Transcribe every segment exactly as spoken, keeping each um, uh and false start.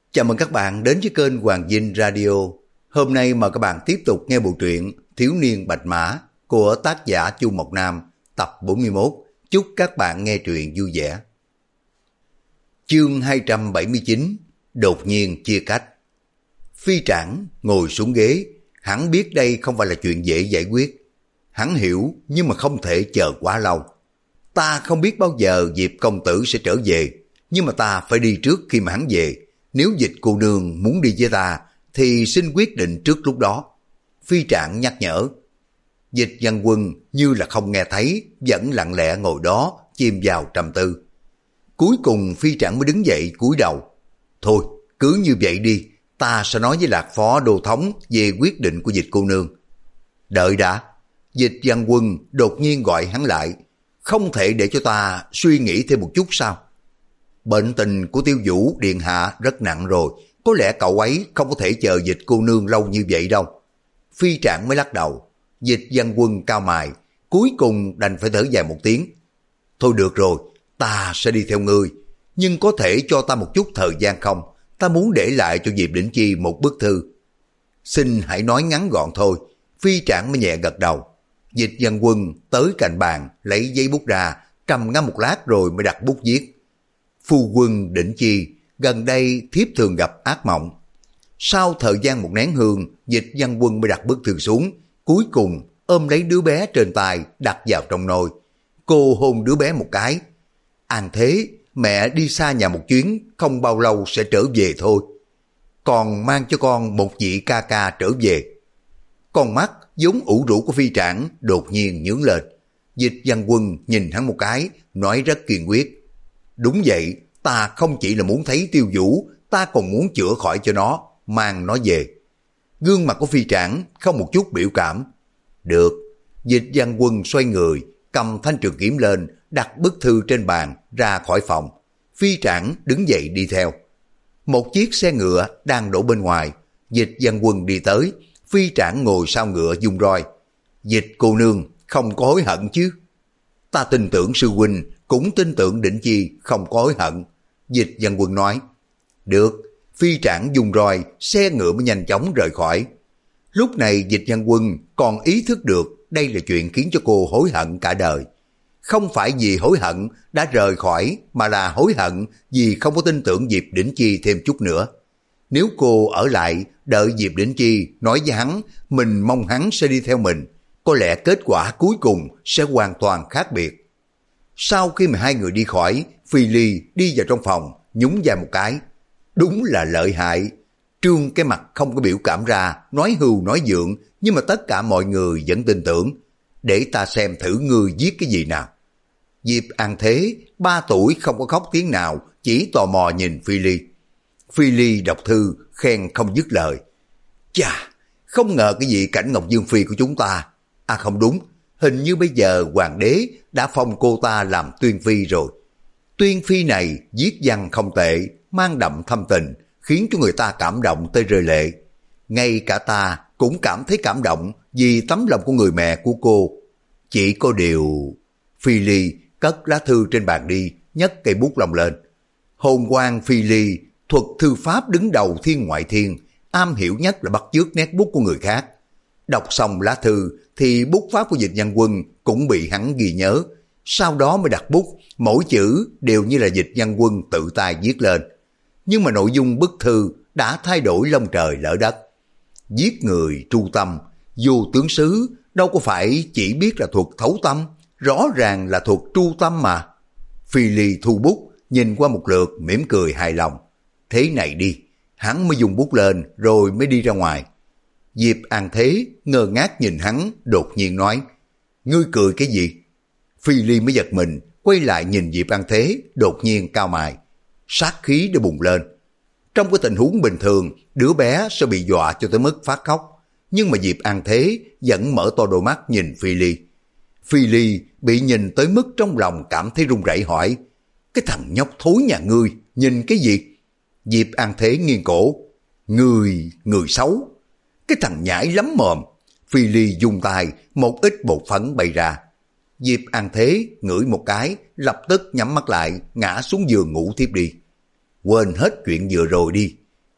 Chào mừng các bạn đến với kênh Hoàng Vinh Radio. Hôm nay mời các bạn tiếp tục nghe bộ truyện Thiếu niên Bạch Mã của tác giả Chu Mộc Nam, tập bốn mươi mốt. Chúc các bạn nghe truyện vui vẻ. Chương hai trăm bảy mươi chín, đột nhiên chia cách. Phi Trảng ngồi xuống ghế, hắn biết đây không phải là chuyện dễ giải quyết. Hắn hiểu nhưng mà không thể chờ quá lâu. Ta không biết bao giờ Diệp công tử sẽ trở về, nhưng mà ta phải đi trước khi mà hắn về. Nếu Dịch cô nương muốn đi với ta thì xin quyết định trước lúc đó. Phi Trảng nhắc nhở. Dịch Văn Quân như là không nghe thấy, vẫn lặng lẽ ngồi đó chìm vào trầm tư. Cuối cùng Phi Trảng mới đứng dậy cúi đầu. Thôi cứ như vậy đi, ta sẽ nói với Lạc Phó Đô Thống về quyết định của Dịch cô nương. Đợi đã. Dịch Văn Quân đột nhiên gọi hắn lại. Không thể để cho ta suy nghĩ thêm một chút sao? Bệnh tình của Tiêu Vũ điện hạ rất nặng rồi, có lẽ cậu ấy không có thể chờ Dịch cô nương lâu như vậy đâu. Phi Trảng mới lắc đầu. Dịch Văn Quân cao mày, cuối cùng đành phải thở dài một tiếng. Thôi được rồi, ta sẽ đi theo ngươi, nhưng có thể cho ta một chút thời gian không? Ta muốn để lại cho Diệp Đỉnh Chi một bức thư. Xin hãy nói ngắn gọn thôi. Phi Trảng mới nhẹ gật đầu. Dịch Văn Quân tới cạnh bàn, lấy giấy bút ra, trầm ngâm một lát rồi mới đặt bút viết. Phu quân Đỉnh Chi, gần đây thiếp thường gặp ác mộng. Sau thời gian một nén hương, Dịch Văn Quân mới đặt bức thư xuống, cuối cùng ôm lấy đứa bé trên tay đặt vào trong nồi. Cô hôn đứa bé một cái. An thế, mẹ đi xa nhà một chuyến, không bao lâu sẽ trở về thôi. Còn mang cho con một vị ca ca trở về. Con mắt vốn ủ rũ của Phi Trảng đột nhiên nhướng lên. Dịch Văn Quân nhìn hắn một cái, nói rất kiên quyết. Đúng vậy, ta không chỉ là muốn thấy Tiêu Vũ, ta còn muốn chữa khỏi cho nó, mang nó về. Gương mặt của Phi Trảng không một chút biểu cảm. Được. Dịch Văn Quân xoay người, cầm thanh trường kiếm lên, đặt bức thư trên bàn, ra khỏi phòng. Phi Trảng đứng dậy đi theo. Một chiếc xe ngựa đang đổ bên ngoài. Dịch Văn Quân đi tới, Phi Trảng ngồi sau ngựa dung roi. Dịch cô nương không có hối hận chứ? Ta tin tưởng sư huynh, cũng tin tưởng Đỉnh Chi không có hối hận. Dịch Văn Quân nói. Được. Phi Trảng dùng roi, xe ngựa mới nhanh chóng rời khỏi. Lúc này Dịch Văn Quân còn ý thức được đây là chuyện khiến cho cô hối hận cả đời. Không phải vì hối hận đã rời khỏi, mà là hối hận vì không có tin tưởng Diệp Đỉnh Chi thêm chút nữa. Nếu cô ở lại đợi Diệp Đỉnh Chi nói với hắn mình mong hắn sẽ đi theo mình, có lẽ kết quả cuối cùng sẽ hoàn toàn khác biệt. Sau khi mà hai người đi khỏi, Phi Ly đi vào trong phòng, nhún vai một cái. Đúng là lợi hại. Trương cái mặt không có biểu cảm ra, nói hưu nói dượng, nhưng mà tất cả mọi người vẫn tin tưởng. Để ta xem thử ngươi viết cái gì nào. Diệp An Thế, ba tuổi không có khóc tiếng nào, chỉ tò mò nhìn Phi Ly. Phi Ly đọc thư, khen không dứt lời. Chà, không ngờ cái vị Cảnh Ngọc Dương Phi của chúng ta. À không đúng, hình như bây giờ hoàng đế đã phong cô ta làm Tuyên Phi rồi. Tuyên Phi này viết văn không tệ, mang đậm thâm tình, khiến cho người ta cảm động tới rơi lệ. Ngay cả ta cũng cảm thấy cảm động vì tấm lòng của người mẹ của cô. Chỉ có điều... Phi Ly cất lá thư trên bàn đi, nhấc cây bút lông lên. Hồn quan Phi Ly, thuật thư pháp đứng đầu thiên ngoại thiên, am hiểu nhất là bắt chước nét bút của người khác. Đọc xong lá thư thì bút pháp của Dịch Văn Quân cũng bị hắn ghi nhớ. Sau đó mới đặt bút, mỗi chữ đều như là Dịch Văn Quân tự tay viết lên. Nhưng mà nội dung bức thư đã thay đổi lông trời lỡ đất. Giết người tru tâm, vô tướng sứ, đâu có phải chỉ biết là thuật thấu tâm, rõ ràng là thuật tru tâm mà. Phi Ly thu bút, nhìn qua một lượt mỉm cười hài lòng. Thế này đi, hắn mới dùng bút lên rồi mới đi ra ngoài. Diệp An Thế ngơ ngác nhìn hắn, đột nhiên nói. Ngươi cười cái gì? Phi Ly mới giật mình, quay lại nhìn Diệp An Thế, đột nhiên cao mày. Sát khí đã bùng lên. Trong cái tình huống bình thường, đứa bé sẽ bị dọa cho tới mức phát khóc. Nhưng mà Diệp An Thế vẫn mở to đôi mắt nhìn Phi Ly. Phi Ly bị nhìn tới mức trong lòng cảm thấy run rẩy hỏi. Cái thằng nhóc thối nhà ngươi, nhìn cái gì? Diệp An Thế nghiêng cổ. Người, người xấu. Cái thằng nhãi lắm mồm. Phi Ly dùng tay, một ít bột phấn bay ra. Diệp An Thế ngửi một cái, lập tức nhắm mắt lại, ngã xuống giường ngủ tiếp đi. Quên hết chuyện vừa rồi đi.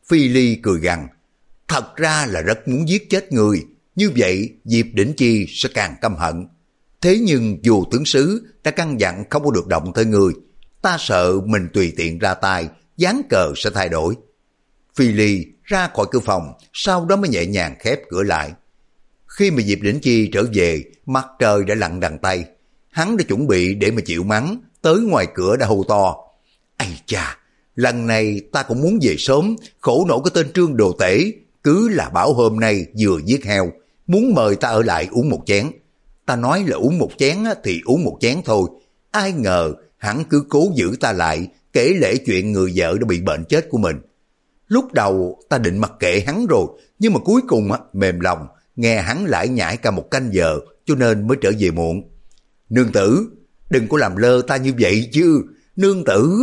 Phi Ly cười gằn, thật ra là rất muốn giết chết người, như vậy Diệp Đỉnh Chi sẽ càng căm hận. Thế nhưng dù tướng sứ đã căn dặn không có được động tới người, ta sợ mình tùy tiện ra tay, dán cờ sẽ thay đổi. Phi Ly ra khỏi cửa phòng, sau đó mới nhẹ nhàng khép cửa lại. Khi mà Diệp Đỉnh Chi trở về, mặt trời đã lặn đằng Tây. Hắn đã chuẩn bị để mà chịu mắng, tới ngoài cửa đã hô to. Ây cha, lần này ta cũng muốn về sớm, khổ nổi cái tên Trương Đồ Tể, cứ là bảo hôm nay vừa giết heo, muốn mời ta ở lại uống một chén. Ta nói là uống một chén thì uống một chén thôi, ai ngờ hắn cứ cố giữ ta lại, kể lể chuyện người vợ đã bị bệnh chết của mình. Lúc đầu ta định mặc kệ hắn rồi, nhưng mà cuối cùng mềm lòng, nghe hắn lải nhải cả một canh giờ, cho nên mới trở về muộn. Nương tử, đừng có làm lơ ta như vậy chứ, nương tử.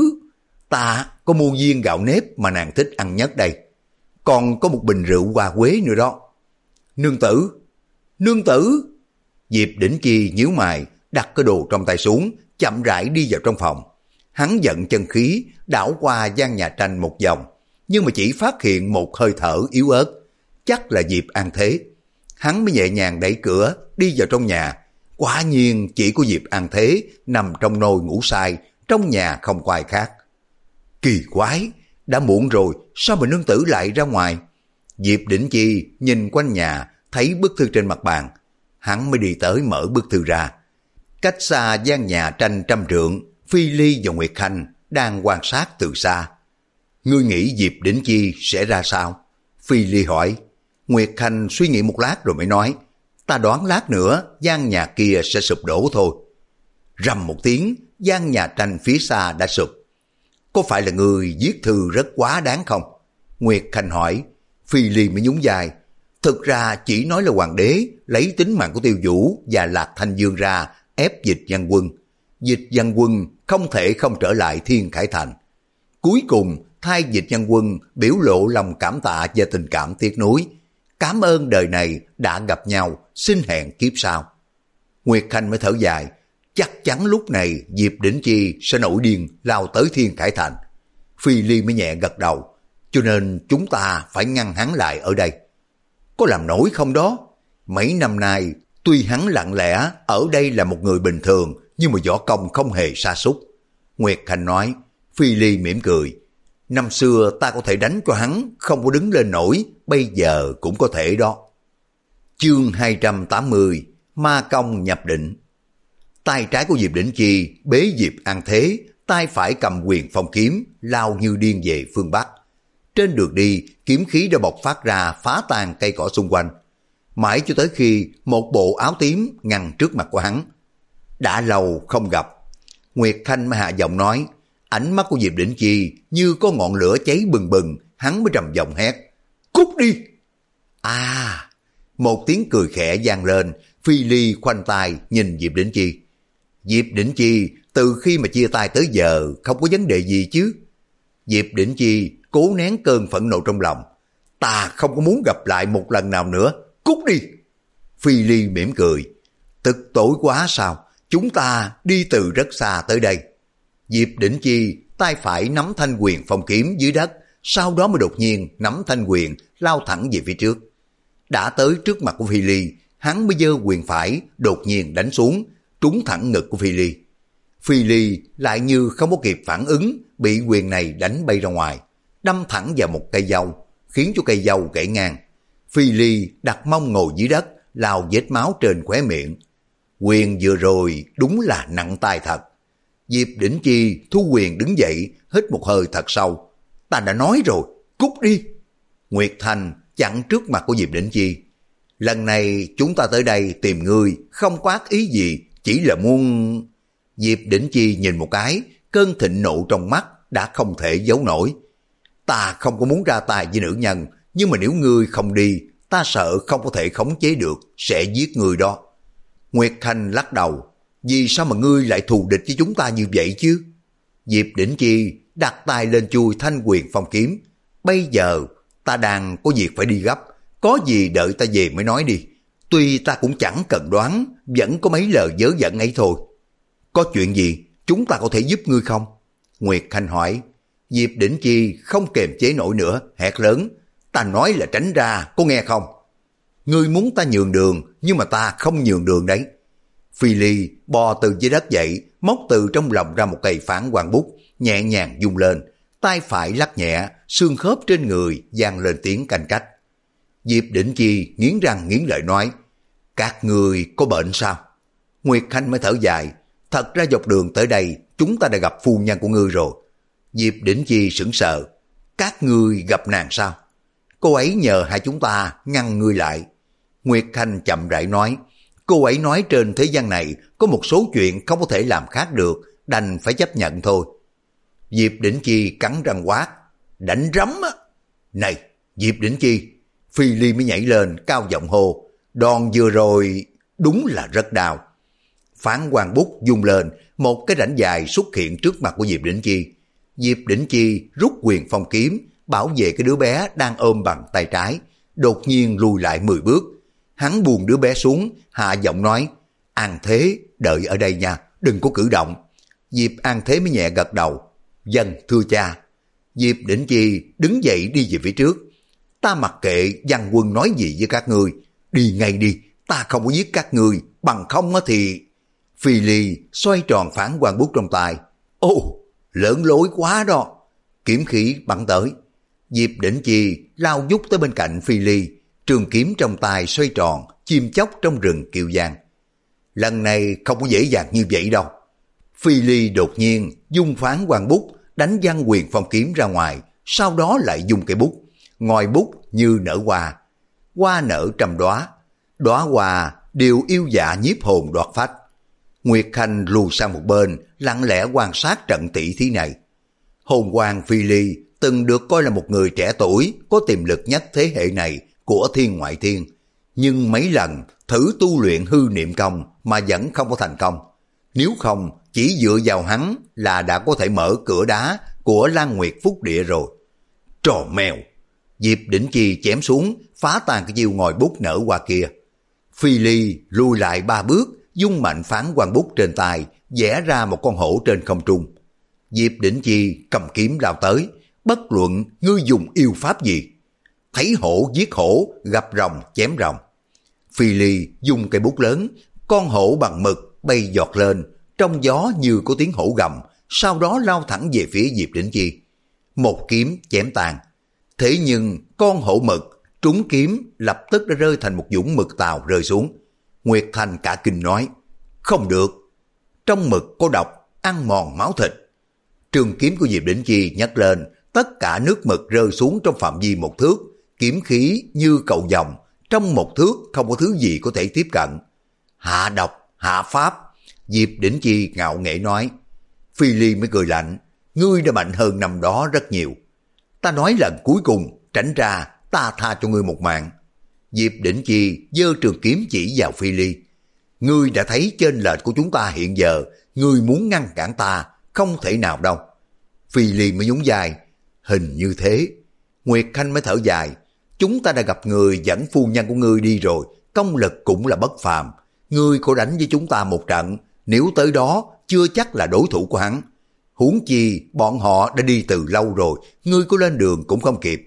Ta có mua viên gạo nếp mà nàng thích ăn nhất đây, còn có một bình rượu hoa quế nữa đó. Nương tử, nương tử. Diệp Đỉnh Chi nhíu mày, đặt cái đồ trong tay xuống, chậm rãi đi vào trong phòng. Hắn giận chân khí, đảo qua gian nhà tranh một vòng, nhưng mà chỉ phát hiện một hơi thở yếu ớt, chắc là Diệp An Thế. Hắn mới nhẹ nhàng đẩy cửa, đi vào trong nhà. Quả nhiên chỉ có Diệp An Thế nằm trong nôi ngủ say, trong nhà không có ai khác. Kỳ quái, đã muộn rồi, sao mà nương tử lại ra ngoài? Diệp Đỉnh Chi nhìn quanh nhà, thấy bức thư trên mặt bàn. Hắn mới đi tới mở bức thư ra. Cách xa gian nhà tranh trăm trượng, Phi Ly và Nguyệt Khanh đang quan sát từ xa. Ngươi nghĩ Diệp Đỉnh Chi sẽ ra sao? Phi Ly hỏi. Nguyệt Khanh suy nghĩ một lát rồi mới nói, ta đoán lát nữa gian nhà kia sẽ sụp đổ thôi. Rầm một tiếng, gian nhà tranh phía xa đã sụp. Có phải là người viết thư rất quá đáng không? Nguyệt Khanh hỏi. Phi Ly mới nhún vai. Thực ra chỉ nói là hoàng đế lấy tính mạng của Tiêu Vũ và Lạc Thanh Dương ra ép Dịch Văn Quân. Dịch Văn Quân không thể không trở lại Thiên Khải Thành. Cuối cùng thay Dịch Văn Quân biểu lộ lòng cảm tạ và tình cảm tiếc nuối. Cảm ơn đời này đã gặp nhau, xin hẹn kiếp sau. Nguyệt Khanh mới thở dài. Chắc chắn lúc này Diệp Đỉnh Chi sẽ nổi điên lao tới Thiên Khải Thành. Phi Ly mới nhẹ gật đầu. Cho nên chúng ta phải ngăn hắn lại ở đây. Có làm nổi không đó? Mấy năm nay, tuy hắn lặng lẽ ở đây là một người bình thường, nhưng mà võ công không hề sa sút. Nguyệt Khanh nói. Phi Ly mỉm cười. Năm xưa ta có thể đánh cho hắn không có đứng lên nổi, bây giờ cũng có thể đó. Chương hai trăm tám mươi, Ma Công nhập định. Tay trái của Diệp Đỉnh Chi bế Diệp An Thế, tay phải cầm quyền phong kiếm, lao như điên về phương Bắc. Trên đường đi, kiếm khí đã bộc phát ra phá tan cây cỏ xung quanh. Mãi cho tới khi một bộ áo tím ngăn trước mặt của hắn. Đã lâu không gặp. Nguyệt Khanh mới hạ giọng nói, ánh mắt của Diệp Đỉnh Chi như có ngọn lửa cháy bừng bừng, hắn mới trầm giọng hét. Cút đi! À! Một tiếng cười khẽ vang lên, Phi Ly khoanh tay nhìn Diệp Đỉnh Chi. Diệp Đỉnh Chi từ khi mà chia tay tới giờ không có vấn đề gì chứ? Diệp Đỉnh Chi cố nén cơn phẫn nộ trong lòng. Ta không có muốn gặp lại một lần nào nữa, cút đi! Phi Ly mỉm cười. Tức tối quá sao? Chúng ta đi từ rất xa tới đây. Diệp Đỉnh Chi tay phải nắm thanh quyền phong kiếm dưới đất, sau đó mới đột nhiên nắm thanh quyền lao thẳng về phía trước. Đã tới trước mặt của Phi Ly, hắn mới giơ quyền phải đột nhiên đánh xuống, trúng thẳng ngực của Phi Ly. Phi Ly lại như không có kịp phản ứng, bị quyền này đánh bay ra ngoài, đâm thẳng vào một cây dâu, khiến cho cây dâu gãy ngang. Phi Ly đặt mông ngồi dưới đất, lau vết máu trên khóe miệng. Quyền vừa rồi đúng là nặng tay thật. Diệp Đỉnh Chi thu quyền đứng dậy, hít một hơi thật sâu. Ta đã nói rồi, cút đi! Nguyệt Thành chặn trước mặt của Diệp Đỉnh Chi. Lần này chúng ta tới đây tìm ngươi, không có ác ý gì, chỉ là muốn... Diệp Đỉnh Chi nhìn một cái, cơn thịnh nộ trong mắt đã không thể giấu nổi. Ta không có muốn ra tay với nữ nhân, nhưng mà nếu ngươi không đi, ta sợ không có thể khống chế được, sẽ giết ngươi đó. Nguyệt Khanh lắc đầu. Vì sao mà ngươi lại thù địch với chúng ta như vậy chứ? Diệp Đỉnh Chi đặt tay lên chui thanh quyền phong kiếm. Bây giờ ta đang có việc phải đi gấp, có gì đợi ta về mới nói đi. Tuy ta cũng chẳng cần đoán, vẫn có mấy lời vớ vẩn ấy thôi. Có chuyện gì chúng ta có thể giúp ngươi không? Nguyệt Khanh hỏi. Diệp Đỉnh Chi không kềm chế nổi nữa, hét lớn, ta nói là tránh ra, có nghe không? Ngươi muốn ta nhường đường, nhưng mà ta không nhường đường đấy. Phi Ly bò từ dưới đất dậy, móc từ trong lòng ra một cây phản quang bút, nhẹ nhàng vung lên, tay phải lắc nhẹ, xương khớp trên người vang lên tiếng canh cách. Diệp Đỉnh Chi nghiến răng nghiến lợi nói, các người có bệnh sao? Nguyệt Khanh mới thở dài, thật ra dọc đường tới đây chúng ta đã gặp phu nhân của ngươi rồi. Diệp Đỉnh Chi sững sờ, các ngươi gặp nàng sao? Cô ấy nhờ hai chúng ta ngăn ngươi lại. Nguyệt Khanh chậm rãi nói, cô ấy nói trên thế gian này có một số chuyện không có thể làm khác được, đành phải chấp nhận thôi. Diệp Đỉnh Chi cắn răng quát, đánh rắm á. Này, Diệp Đỉnh Chi. Phi Ly mới nhảy lên cao giọng hô, đòn vừa rồi đúng là rất đau. Phán quang bút vung lên, một cái rãnh dài xuất hiện trước mặt của Diệp Đỉnh Chi. Diệp Đỉnh Chi rút quyền phong kiếm, bảo vệ cái đứa bé đang ôm bằng tay trái, đột nhiên lùi lại mười bước. Hắn buông đứa bé xuống, hạ giọng nói, An Thế đợi ở đây nha, đừng có cử động. Diệp An Thế mới nhẹ gật đầu, vâng thưa cha. Diệp Đỉnh Chi đứng dậy đi về phía trước. Ta mặc kệ Văn Quân nói gì với các ngươi, đi ngay đi, ta không có giết các ngươi, bằng không thì... Phi Ly xoay tròn phán quang bút trong tay. Ô, lớn lối quá đó. Kiếm khí bắn tới. Diệp Đỉnh Chi lao vút tới bên cạnh Phi Ly, trường kiếm trong tay xoay tròn, chim chóc trong rừng kiều giang. Lần này không có dễ dàng như vậy đâu. Phi Ly đột nhiên dung phán quang bút, đánh văng quyền phong kiếm ra ngoài, sau đó lại dùng cây bút, ngòi bút như nở hoa. Hoa nở trăm đóa, đóa hoa đều yêu dạ nhiếp hồn đoạt phách. Nguyệt Khanh lùi sang một bên, lặng lẽ quan sát trận tỷ thí này. Hồn Quang Phi Ly từng được coi là một người trẻ tuổi có tiềm lực nhất thế hệ này của thiên ngoại thiên, nhưng mấy lần thử tu luyện hư niệm công mà vẫn không có thành công. Nếu không, chỉ dựa vào hắn là đã có thể mở cửa đá của Lan Nguyệt Phúc Địa rồi. Trò mèo! Diệp Đỉnh Chi chém xuống, phá tan cái chiêu ngòi bút nở qua kia. Phi Ly lùi lại ba bước, dung mạnh phán quang bút trên tay, vẽ ra một con hổ trên không trung. Diệp Đỉnh Chi cầm kiếm lao tới, bất luận ngươi dùng yêu pháp gì. Thấy hổ giết hổ, gặp rồng chém rồng. Phi Ly dùng cây bút lớn, con hổ bằng mực bay giọt lên, trong gió như có tiếng hổ gầm, sau đó lao thẳng về phía Diệp Đỉnh Chi. Một kiếm chém tàn. Thế nhưng con hổ mực trúng kiếm lập tức đã rơi thành một dũng mực tàu rơi xuống. Nguyệt Thành cả kinh nói, không được, trong mực có độc, ăn mòn máu thịt. Trường kiếm của Diệp Đỉnh Chi nhấc lên, tất cả nước mực rơi xuống trong phạm vi một thước, kiếm khí như cầu vồng, trong một thước không có thứ gì có thể tiếp cận. Hạ độc, hạ pháp, Diệp Đỉnh Chi ngạo nghễ nói. Phi Ly mới cười lạnh, ngươi đã mạnh hơn năm đó rất nhiều. Ta nói lần cuối cùng, tránh ra, ta tha cho ngươi một mạng. Diệp Đỉnh Chi giơ trường kiếm chỉ vào Phi Ly. Ngươi đã thấy chênh lệch của chúng ta hiện giờ, ngươi muốn ngăn cản ta, không thể nào đâu. Phi Ly mới nhún vai, hình như thế. Nguyệt Khanh mới thở dài, chúng ta đã gặp người dẫn phu nhân của ngươi đi rồi, công lực cũng là bất phàm. Ngươi có đánh với chúng ta một trận, nếu tới đó chưa chắc là đối thủ của hắn. Huống chi bọn họ đã đi từ lâu rồi, ngươi có lên đường cũng không kịp.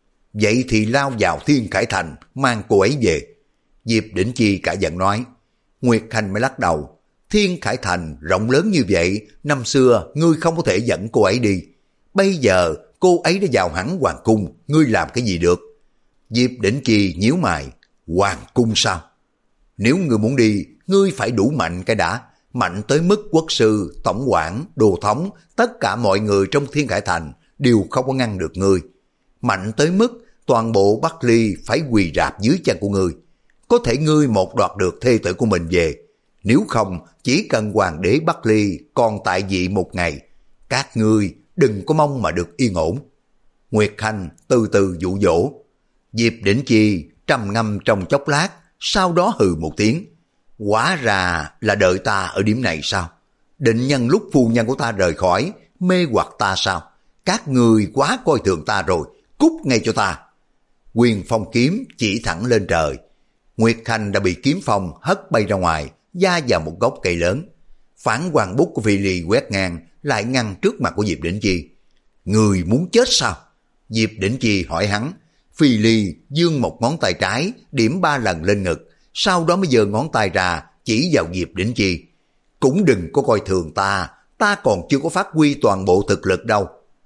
Vậy thì lao vào Thiên Khải Thành, mang cô ấy về. Diệp Đỉnh Chi cả giận nói. Nguyệt Khanh mới lắc đầu. Thiên Khải Thành rộng lớn như vậy, năm xưa ngươi không có thể dẫn cô ấy đi. Bây giờ cô ấy đã vào hẳn hoàng cung, ngươi làm cái gì được? Diệp Đỉnh Chi nhíu mày. Hoàng cung sao? Nếu ngươi muốn đi, ngươi phải đủ mạnh cái đã. Mạnh tới mức quốc sư, tổng quản, đồ thống, tất cả mọi người trong Thiên Khải Thành đều không có ngăn được ngươi. Mạnh tới mức toàn bộ Bắc Ly phải quỳ rạp dưới chân của ngươi. Có thể ngươi một đoạt được thê tử của mình về. Nếu không, chỉ cần hoàng đế Bắc Ly còn tại vị một ngày, các ngươi đừng có mong mà được yên ổn. Nguyệt Khanh từ từ dụ dỗ. Diệp Đỉnh Chi trầm ngâm trong chốc lát, sau đó hừ một tiếng. Hóa ra là đợi ta ở điểm này sao? Định nhân lúc phu nhân của ta rời khỏi, mê hoặc ta sao? Các người quá coi thường ta rồi, cút ngay cho ta. Quyền phong kiếm chỉ thẳng lên trời. Nguyệt Khanh đã bị kiếm phong hất bay ra ngoài, va vào một gốc cây lớn. Phản quang bút của Phi Ly quét ngang, lại ngăn trước mặt của Diệp Đỉnh Chi. Người muốn chết sao? Diệp Đỉnh Chi hỏi hắn. Phi Ly giương một ngón tay trái, điểm ba lần lên ngực, sau đó mới giơ ngón tay ra, chỉ vào Diệp Đỉnh Chi. Cũng đừng có coi thường ta, ta còn chưa có phát huy toàn bộ thực lực đâu.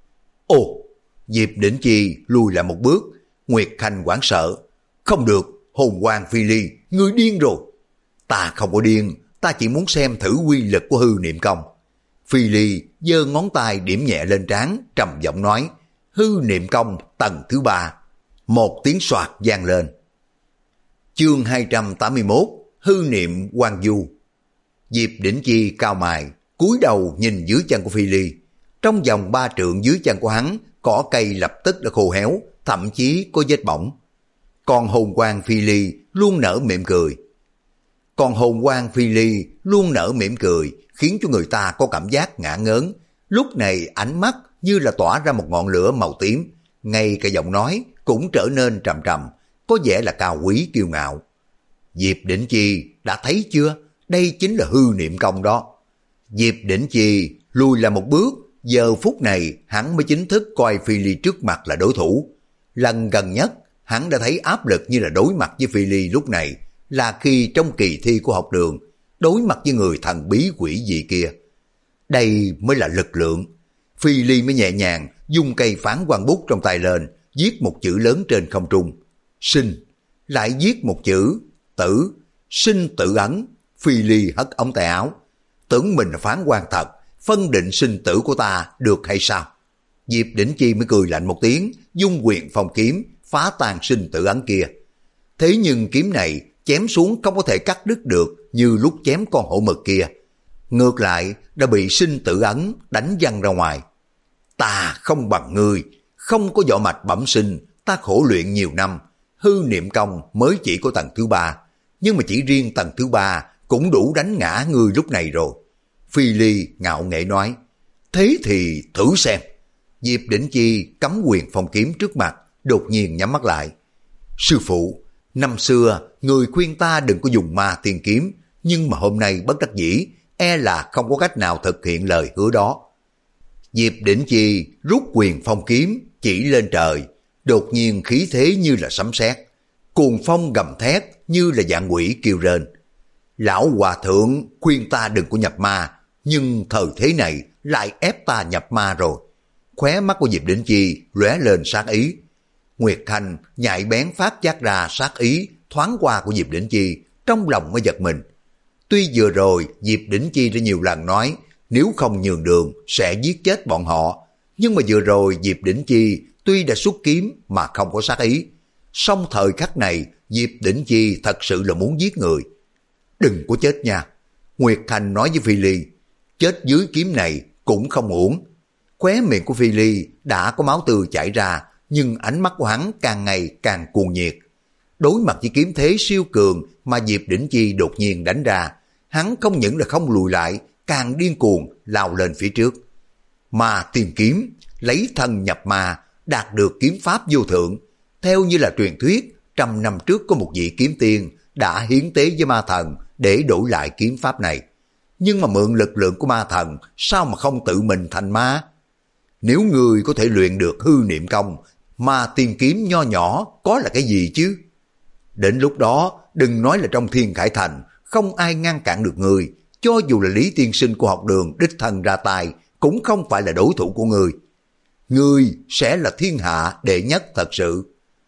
Ồ, Diệp Đỉnh Chi lùi lại một bước, Nguyệt Khanh hoảng sợ. Không được, hồn quang Phi Ly, ngươi điên rồi. Ta không có điên, ta chỉ muốn xem thử quy lực của hư niệm công. Phi Ly giơ ngón tay điểm nhẹ lên trán, trầm giọng nói, hư niệm công tầng thứ ba. Một tiếng soạt vang lên. Chương hai trăm tám mươi mốt, hư niệm quang du. Diệp Đỉnh Chi cao mày, cúi đầu nhìn dưới chân của Phi Ly. Trong vòng ba trượng dưới chân của hắn, cỏ cây lập tức đã khô héo, thậm chí có vết bỏng. Còn hồn quang Phi Ly luôn nở mỉm cười. Còn hồn quang Phi Ly luôn nở mỉm cười, khiến cho người ta có cảm giác ngã ngớn. Lúc này ánh mắt như là tỏa ra một ngọn lửa màu tím, ngay cả giọng nói cũng trở nên trầm trầm, có vẻ là cao quý kiêu ngạo. Diệp Đỉnh Chi đã thấy chưa? Đây chính là hư niệm công đó. Diệp Đỉnh Chi lùi lại một bước, giờ phút này hắn mới chính thức coi Phi Ly trước mặt là đối thủ. Lần gần nhất hắn đã thấy áp lực như là đối mặt với Phi Ly lúc này là khi trong kỳ thi của học đường đối mặt với người thần bí quỷ dị kia. Đây mới là lực lượng. Phi Ly mới nhẹ nhàng dùng cây phán quang bút trong tay lên, viết một chữ lớn trên không trung. Sinh. Lại viết một chữ tử. Sinh tử ấn. Phi Ly hất ống tay áo. Tưởng mình là phán quan thật, phân định sinh tử của ta được hay sao? Diệp Đỉnh Chi mới cười lạnh một tiếng, dung quyền phong kiếm phá tan sinh tử ấn kia. Thế nhưng kiếm này chém xuống không có thể cắt đứt được như lúc chém con hổ mực kia. Ngược lại đã bị sinh tử ấn đánh văng ra ngoài. Ta không bằng ngươi, không có võ mạch bẩm sinh, ta khổ luyện nhiều năm, hư niệm công mới chỉ có tầng thứ ba, nhưng mà chỉ riêng tầng thứ ba cũng đủ đánh ngã ngươi lúc này rồi. Phi Ly ngạo nghễ nói, thế thì thử xem. Diệp Đỉnh Chi cắm quyền phong kiếm trước mặt, đột nhiên nhắm mắt lại. Sư phụ, năm xưa người khuyên ta đừng có dùng ma tiên kiếm, nhưng mà hôm nay bất đắc dĩ, e là không có cách nào thực hiện lời hứa đó. Diệp Đỉnh Chi rút quyền phong kiếm chỉ lên trời, đột nhiên khí thế như là sấm sét, cuồng phong gầm thét như là vạn quỷ kêu rên. Lão hòa thượng khuyên ta đừng có nhập ma, nhưng thời thế này lại ép ta nhập ma rồi. Khóe mắt của Diệp Đỉnh Chi lóe lên sát ý. Nguyệt Khanh nhạy bén phát giác ra sát ý thoáng qua của Diệp Đỉnh Chi, trong lòng mới giật mình. Tuy vừa rồi Diệp Đỉnh Chi đã nhiều lần nói nếu không nhường đường sẽ giết chết bọn họ, nhưng mà vừa rồi Diệp Đỉnh Chi tuy đã xuất kiếm mà không có sát ý. Song thời khắc này Diệp Đỉnh Chi thật sự là muốn giết người. Đừng có chết nha. Nguyệt Khanh nói với Phi Ly, chết dưới kiếm này cũng không uổng. Khóe miệng của Phi Ly đã có máu tươi chảy ra, nhưng ánh mắt của hắn càng ngày càng cuồng nhiệt. Đối mặt với kiếm thế siêu cường mà Diệp Đỉnh Chi đột nhiên đánh ra, hắn không những là không lùi lại, càng điên cuồng lao lên phía trước. Ma tiên kiếm, lấy thân nhập ma, đạt được kiếm pháp vô thượng. Theo như là truyền thuyết, trăm năm trước có một vị kiếm tiên đã hiến tế với ma thần để đổi lại kiếm pháp này. Nhưng mà mượn lực lượng của ma thần, sao mà không tự mình thành ma? Nếu người có thể luyện được hư niệm công, ma tiên kiếm nho nhỏ có là cái gì chứ? Đến lúc đó, đừng nói là trong Thiên Khải Thành, không ai ngăn cản được người. Cho dù là Lý Tiên Sinh của học đường đích thân ra tay, cũng không phải là đối thủ của người. Ngươi sẽ là thiên hạ đệ nhất thật sự.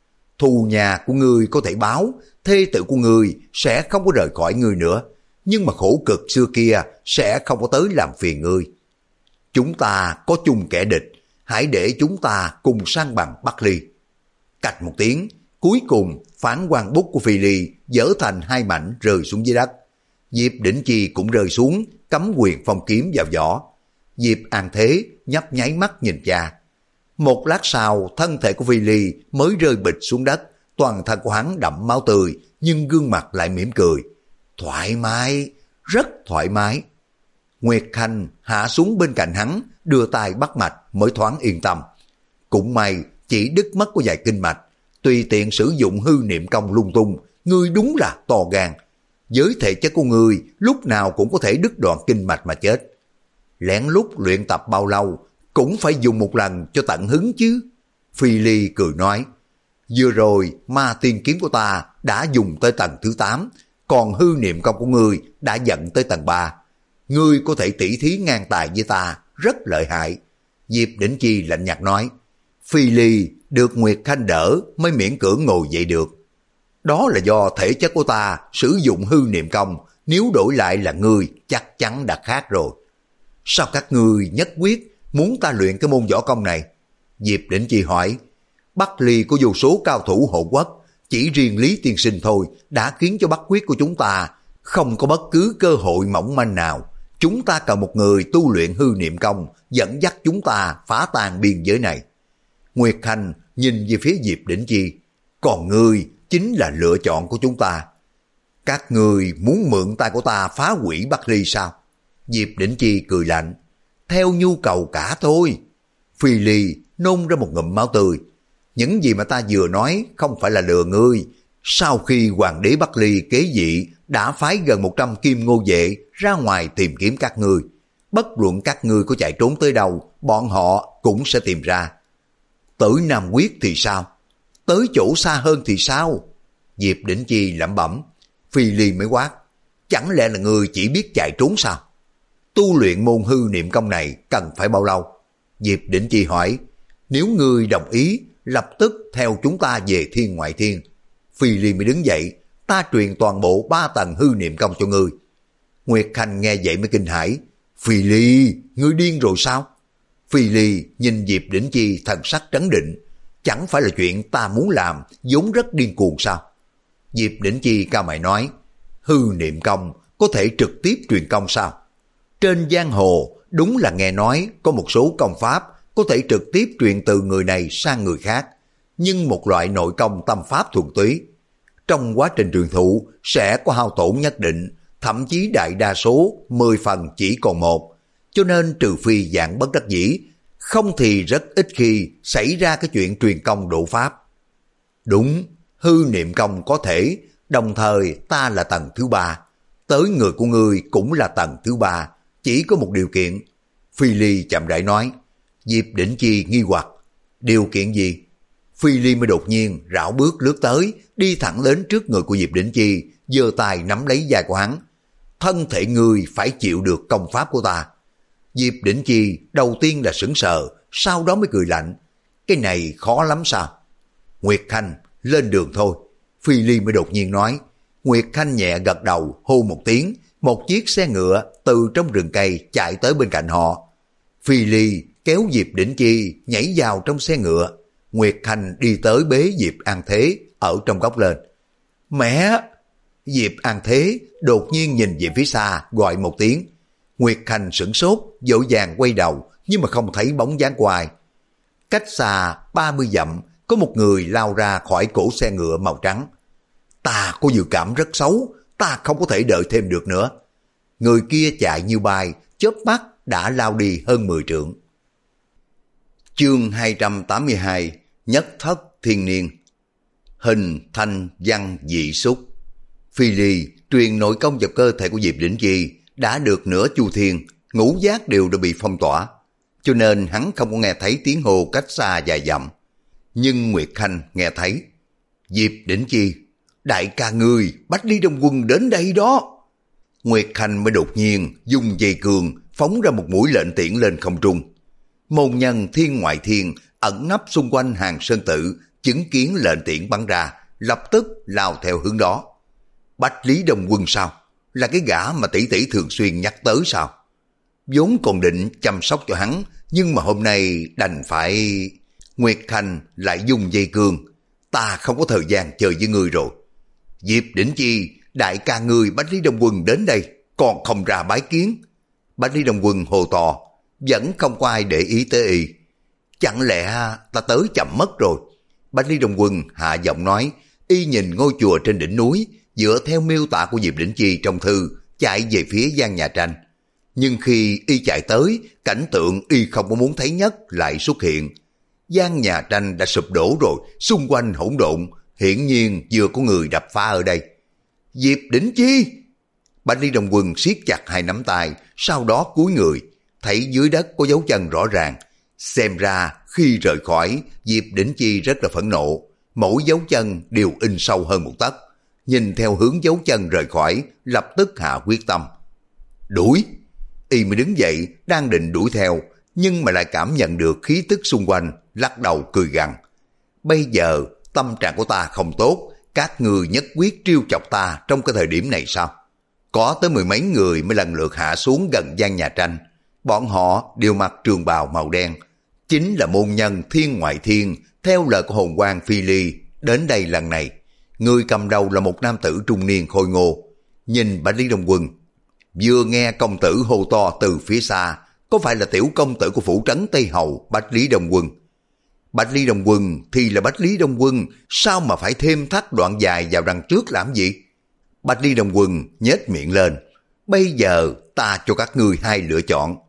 Thù nhà của ngươi có thể báo, thê tử của ngươi sẽ không có rời khỏi ngươi nữa, nhưng mà khổ cực xưa kia sẽ không có tới làm phiền ngươi. Chúng ta có chung kẻ địch, hãy để chúng ta cùng sang bằng Bắc Ly. Cạch một tiếng, cuối cùng phán quang bút của Phi Ly dỡ thành hai mảnh rơi xuống dưới đất. Diệp Đỉnh Chi cũng rơi xuống, cắm quyền phong kiếm vào vỏ. Diệp An Thế nhấp nháy mắt nhìn cha. Một lát sau, thân thể của Phi Ly mới rơi bịch xuống đất, toàn thân của hắn đẫm máu tươi, nhưng gương mặt lại mỉm cười. Thoải mái, rất thoải mái. Nguyệt Khanh hạ xuống bên cạnh hắn, đưa tay bắt mạch mới thoáng yên tâm. Cũng may, chỉ đứt mất của vài kinh mạch, tùy tiện sử dụng hư niệm công lung tung, ngươi đúng là to gan. Với thể chất của ngươi, lúc nào cũng có thể đứt đoạn kinh mạch mà chết. Lén lút luyện tập bao lâu, cũng phải dùng một lần cho tận hứng chứ. Phi Ly cười nói, vừa rồi ma tiên kiếm của ta đã dùng tới tầng thứ tám, còn hư niệm công của ngươi đã dẫn tới tầng ba. Ngươi có thể tỉ thí ngang tài với ta, rất lợi hại. Diệp Đỉnh Chi lạnh nhạt nói, Phi Ly được Nguyệt Khanh đỡ mới miễn cưỡng ngồi dậy được. Đó là do thể chất của ta sử dụng hư niệm công, nếu đổi lại là ngươi chắc chắn đã khác rồi. Sao các ngươi nhất quyết muốn ta luyện cái môn võ công này? Diệp Đỉnh Chi hỏi. Bắc Ly có vô số cao thủ hộ quốc, chỉ riêng Lý tiên sinh thôi đã khiến cho Bắc Quyết của chúng ta không có bất cứ cơ hội mỏng manh nào. Chúng ta cần một người tu luyện hư niệm công dẫn dắt chúng ta phá tan biên giới này. Nguyệt Khanh nhìn về phía Diệp Đỉnh Chi, còn ngươi chính là lựa chọn của chúng ta. Các ngươi muốn mượn tay của ta phá hủy Bắc Ly sao? Diệp Đỉnh Chi cười lạnh, theo nhu cầu cả thôi. Phi Ly nôn ra một ngụm máu tươi. Những gì mà ta vừa nói không phải là lừa ngươi. Sau khi hoàng đế Bắc Ly kế vị đã phái gần một trăm kim ngô vệ ra ngoài tìm kiếm các ngươi. Bất luận các ngươi có chạy trốn tới đâu, bọn họ cũng sẽ tìm ra. Tới Nam Quyết thì sao? Tới chỗ xa hơn thì sao? Diệp Đỉnh Chi lẩm bẩm. Phi Ly mới quát, chẳng lẽ là ngươi chỉ biết chạy trốn sao? Tu luyện môn hư niệm công này cần phải bao lâu? Diệp Đỉnh Chi hỏi. Nếu ngươi đồng ý, lập tức theo chúng ta về thiên ngoại thiên. Phi Ly mới đứng dậy, ta truyền toàn bộ ba tầng hư niệm công cho ngươi. Nguyệt Khanh nghe vậy mới kinh hãi. Phi Ly, ngươi điên rồi sao? Phi Ly nhìn Diệp Đỉnh Chi thần sắc trấn định. Chẳng phải là chuyện ta muốn làm, vốn rất điên cuồng sao? Diệp Đỉnh Chi cao mày nói, hư niệm công có thể trực tiếp truyền công sao? Trên giang hồ đúng là nghe nói có một số công pháp có thể trực tiếp truyền từ người này sang người khác, nhưng một loại nội công tâm pháp thuần túy. Trong quá trình truyền thụ sẽ có hao tổn nhất định, thậm chí đại đa số mười phần chỉ còn một, cho nên trừ phi dạng bất đắc dĩ, không thì rất ít khi xảy ra cái chuyện truyền công độ pháp. Đúng, hư niệm công có thể, đồng thời ta là tầng thứ ba, tới người của ngươi cũng là tầng thứ ba, chỉ có một điều kiện. Phi Ly chậm rãi nói. Diệp Đỉnh Chi nghi hoặc, điều kiện gì? Phi Ly mới đột nhiên rảo bước lướt tới, đi thẳng đến trước người của Diệp Đỉnh Chi, giơ tay nắm lấy vai của hắn. Thân thể ngươi phải chịu được công pháp của ta. Diệp Đỉnh Chi đầu tiên là sững sờ, sau đó mới cười lạnh. Cái này khó lắm sao? Nguyệt Khanh, lên đường thôi. Phi Ly mới đột nhiên nói. Nguyệt Khanh nhẹ gật đầu, hô một tiếng, một chiếc xe ngựa từ trong rừng cây chạy tới bên cạnh họ. Phi Ly kéo Diệp Đỉnh Chi nhảy vào trong xe ngựa. Nguyệt Khanh đi tới bế Diệp An Thế ở trong góc lên. Mẹ! Diệp An Thế đột nhiên nhìn về phía xa gọi một tiếng. Nguyệt Khanh sửng sốt, vội vàng quay đầu nhưng mà không thấy bóng dáng của ai. Cách xa ba mươi dặm có một người lao ra khỏi cổ xe ngựa màu trắng. Ta có dự cảm rất xấu, ta không có thể đợi thêm được nữa. Người kia chạy như bay, chớp mắt đã lao đi hơn mười trượng. Chương hai trăm tám mươi hai, Nhất Thất Thiên Niên. Hình thanh văn dị xúc. Phi Ly truyền nội công vào cơ thể của Diệp Đỉnh Chi đã được nửa chu thiên, ngũ giác đều đã bị phong tỏa, cho nên hắn không có nghe thấy tiếng hô cách xa vài dặm. Nhưng Nguyệt Khanh nghe thấy. Diệp Đỉnh Chi, đại ca ngươi, Bách Lý Đông Quân đến đây đó. Nguyệt Khanh mới đột nhiên dùng dây cương phóng ra một mũi lệnh tiễn lên không trung. Môn nhân thiên ngoại thiên ẩn nấp xung quanh hàng sơn tự chứng kiến lệnh tiễn bắn ra, lập tức lao theo hướng đó. Bách Lý Đông Quân sao? Là cái gã mà tỷ tỷ thường xuyên nhắc tới sao? Vốn còn định chăm sóc cho hắn, nhưng mà hôm nay đành phải... Nguyệt Khanh lại dùng dây cương. Ta không có thời gian chơi với ngươi rồi. Diệp Đỉnh Chi, đại ca ngươi Bách Lý Đông Quân đến đây, còn không ra bái kiến. Bách Lý Đông Quân hô to, vẫn không có ai để ý tới y. Chẳng lẽ ta tới chậm mất rồi? Bách Lý Đông Quân hạ giọng nói, y nhìn ngôi chùa trên đỉnh núi, dựa theo miêu tả của Diệp Đỉnh Chi trong thư, chạy về phía gian nhà tranh. Nhưng khi y chạy tới, cảnh tượng y không có muốn thấy nhất lại xuất hiện. Gian nhà tranh đã sụp đổ rồi, xung quanh hỗn độn, hiển nhiên vừa có người đập phá ở đây. Diệp Đỉnh Chi! Bách Lý Đông Quân siết chặt hai nắm tay, sau đó cúi người, thấy dưới đất có dấu chân rõ ràng, Xem ra khi rời khỏi, Diệp Đỉnh Chi rất là phẫn nộ, mỗi dấu chân đều in sâu hơn một tấc. Nhìn theo hướng dấu chân rời khỏi, lập tức hạ quyết tâm. Đuổi! Y mới đứng dậy, đang định đuổi theo, nhưng mà lại cảm nhận được khí tức xung quanh, lắc đầu cười gằn. Bây giờ, tâm trạng của ta không tốt, các người nhất quyết trêu chọc ta trong cái thời điểm này sao? Có tới mười mấy người mới lần lượt hạ xuống gần gian nhà tranh. Bọn họ đều mặc trường bào màu đen, chính là môn nhân Thiên Ngoại Thiên, theo lời của hồn quan Phi Ly, đến đây lần này. Người cầm đầu là một nam tử trung niên khôi ngô. Nhìn Bạch Lý Đông Quân, vừa nghe công tử hô to từ phía xa, có phải là tiểu công tử của phủ trấn Tây Hầu Bạch Lý Đông Quân? Bạch Lý Đông Quân thì là Bạch Lý Đông Quân, sao mà phải thêm thắt đoạn dài vào đằng trước làm gì? Bạch Lý Đông Quân nhếch miệng lên. Bây giờ ta cho các ngươi hai lựa chọn.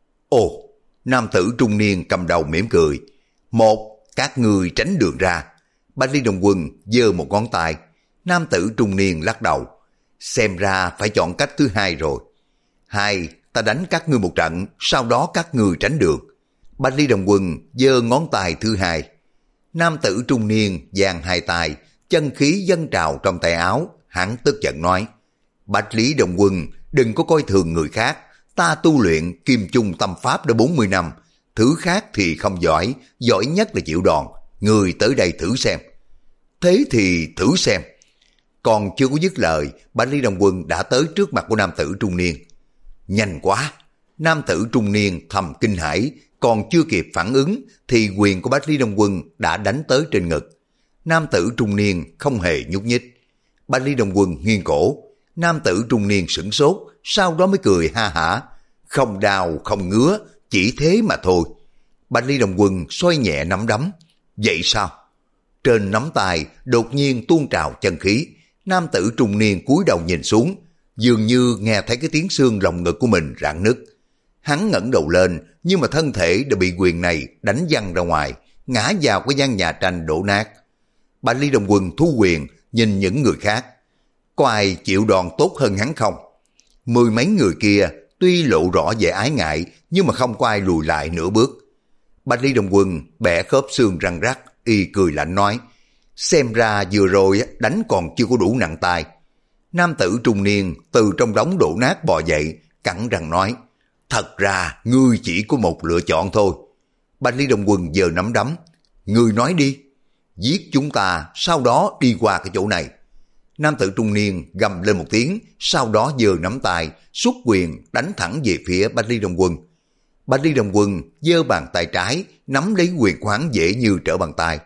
Ồ, nam tử trung niên cầm đầu mỉm cười. Một, các ngươi tránh đường ra. Bạch Lý Đông Quân giơ một ngón tay. Nam tử trung niên lắc đầu. Xem ra phải chọn cách thứ hai rồi. Hai, ta đánh các ngươi một trận, sau đó các ngươi tránh đường. Bạch Lý Đông Quân giơ ngón tay thứ hai. Nam tử trung niên giang hai tay, chân khí dâng trào trong tay áo. Hắn tức giận nói, Bạch Lý Đông Quân đừng có coi thường người khác, ta tu luyện kim chung tâm pháp đã bốn mươi năm, thứ khác thì không giỏi, giỏi nhất là chịu đòn, người tới đây thử xem. Thế thì thử xem. Còn chưa có dứt lời, Bạch Lý Đông Quân đã tới trước mặt của nam tử trung niên. Nhanh quá! Nam tử trung niên thầm kinh hãi, còn chưa kịp phản ứng thì quyền của Bạch Lý Đông Quân đã đánh tới trên ngực. Nam tử trung niên không hề nhúc nhích. Bạch Lý Đông Quân nghiêng cổ, nam tử trung niên sửng sốt, sau đó mới cười ha hả. Không đau không ngứa, chỉ thế mà thôi. Bạch Lý Đông Quân xoay nhẹ nắm đấm. Vậy sao? Trên nắm tay đột nhiên tuôn trào chân khí. Nam tử trung niên cúi đầu nhìn xuống, dường như nghe thấy cái tiếng xương lồng ngực của mình rạn nứt. Hắn ngẩng đầu lên, nhưng mà thân thể đã bị quyền này đánh văng ra ngoài, ngã vào cái gian nhà tranh đổ nát. Bạch Lý Đông Quân thu quyền, nhìn những người khác. Có ai chịu đòn tốt hơn hắn không? Mười mấy người kia tuy lộ rõ vẻ ái ngại, nhưng mà không có ai lùi lại nửa bước. Bạch Lý Đông Quân bẻ khớp xương răng rắc, y cười lạnh nói, xem ra vừa rồi đánh còn chưa có đủ nặng tay. Nam tử trung niên từ trong đống đổ nát bò dậy, cắn răng nói, thật ra ngươi chỉ có một lựa chọn thôi. Bạch Lý Đông Quân giờ nắm đấm, ngươi nói đi. Giết chúng ta, sau đó đi qua cái chỗ này. Nam tử trung niên gầm lên một tiếng, sau đó giơ nắm tay, xuất quyền đánh thẳng về phía Bạch Lý Đông Quân. Bạch Lý Đông Quân giơ bàn tay trái, nắm lấy quyền của hắn dễ như trở bàn tay.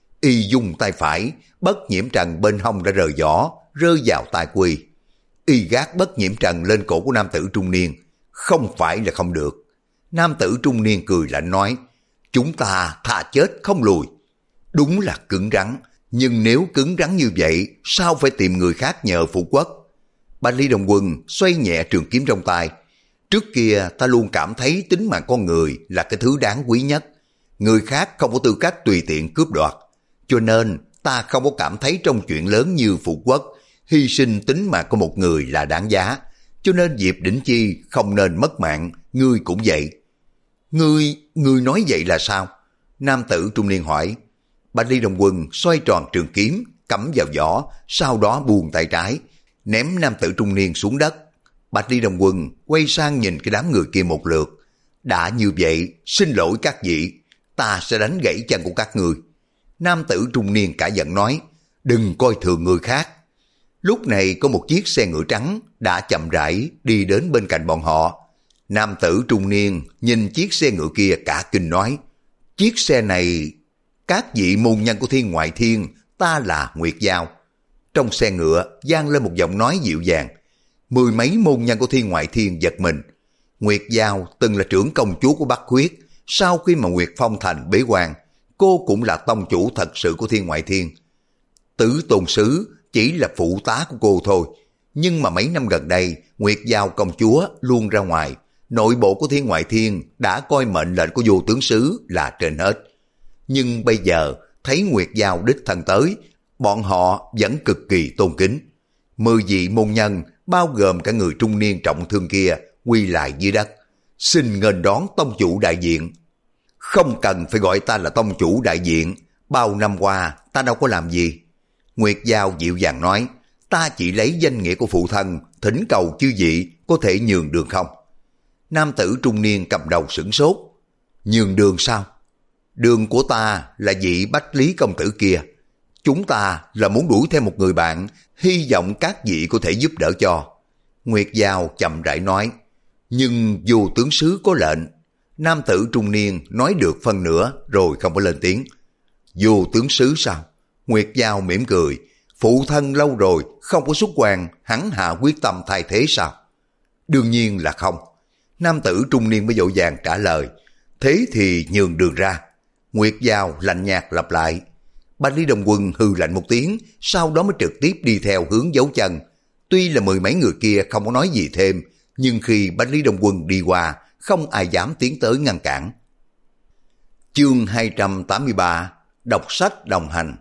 Y dùng tay phải, bất nhiễm trần bên hông đã rời vỏ, rơi vào tay của Y. Y gác bất nhiễm trần lên cổ của nam tử trung niên. Không phải là không được. Nam tử trung niên cười lạnh nói, chúng ta thà chết không lùi. Đúng là cứng rắn, nhưng nếu cứng rắn như vậy, sao phải tìm người khác nhờ phụ quốc? Bạch Lý Đông Quân xoay nhẹ trường kiếm trong tay. Trước kia ta luôn cảm thấy tính mạng con người là cái thứ đáng quý nhất. Người khác không có tư cách tùy tiện cướp đoạt. Cho nên ta không có cảm thấy trong chuyện lớn như phụ quốc, hy sinh tính mạng của một người là đáng giá. Cho nên Diệp Đỉnh Chi không nên mất mạng, ngươi cũng vậy. Ngươi, ngươi nói vậy là sao? Nam tử trung niên hỏi. Bạch Lý Đông Quân xoay tròn trường kiếm, cắm vào vỏ, sau đó buông tay trái, ném nam tử trung niên xuống đất. Bạch Lý Đông Quân quay sang nhìn cái đám người kia một lượt. Đã như vậy, xin lỗi các vị, ta sẽ đánh gãy chân của các người. Nam tử trung niên cả giận nói, đừng coi thường người khác. Lúc này có một chiếc xe ngựa trắng đã chậm rãi đi đến bên cạnh bọn họ. Nam tử trung niên nhìn chiếc xe ngựa kia cả kinh nói, chiếc xe này... Các vị môn nhân của Thiên Ngoại Thiên, ta là Nguyệt Giao. Trong xe ngựa vang lên một giọng nói dịu dàng. Mười mấy môn nhân của Thiên Ngoại Thiên giật mình. Nguyệt Giao từng là trưởng công chúa của Bắc Khuyết. Sau khi mà Nguyệt Phong thành bế quan, cô cũng là tông chủ thật sự của Thiên Ngoại Thiên. Tứ tôn sứ chỉ là phụ tá của cô thôi. Nhưng mà mấy năm gần đây, Nguyệt Giao công chúa luôn ra ngoài. Nội bộ của Thiên Ngoại Thiên đã coi mệnh lệnh của vô tướng sứ là trên hết. Nhưng bây giờ thấy Nguyệt Giao đích thân tới, bọn họ vẫn cực kỳ tôn kính. Mười vị môn nhân, bao gồm cả người trung niên trọng thương kia, quy lại dưới đất. Xin nghênh đón tông chủ đại diện. Không cần phải gọi ta là tông chủ đại diện, bao năm qua ta đâu có làm gì. Nguyệt Giao dịu dàng nói, ta chỉ lấy danh nghĩa của phụ thân, thỉnh cầu chư vị có thể nhường đường không? Nam tử trung niên cầm đầu sửng sốt. Nhường đường sao? Đường của ta là vị Bách Lý công tử kia. Chúng ta là muốn đuổi theo một người bạn, hy vọng các vị có thể giúp đỡ cho. Nguyệt Giao chậm rãi nói, nhưng vô tướng sứ có lệnh. Nam tử trung niên nói được phân nửa rồi không có lên tiếng. Vô tướng sứ sao? Nguyệt Giao mỉm cười, phụ thân lâu rồi không có xuất quan, hắn hạ quyết tâm thay thế sao? Đương nhiên là không. Nam tử trung niên mới vội vàng trả lời, thế thì nhường đường ra. Nguyệt Giao lạnh nhạt lặp lại. Bách Lý Đông Quân hư lạnh một tiếng, sau đó mới trực tiếp đi theo hướng dấu chân. Tuy là mười mấy người kia không có nói gì thêm, nhưng khi Bách Lý Đông Quân đi qua, không ai dám tiến tới ngăn cản. Chương hai trăm tám mươi ba, đọc sách đồng hành.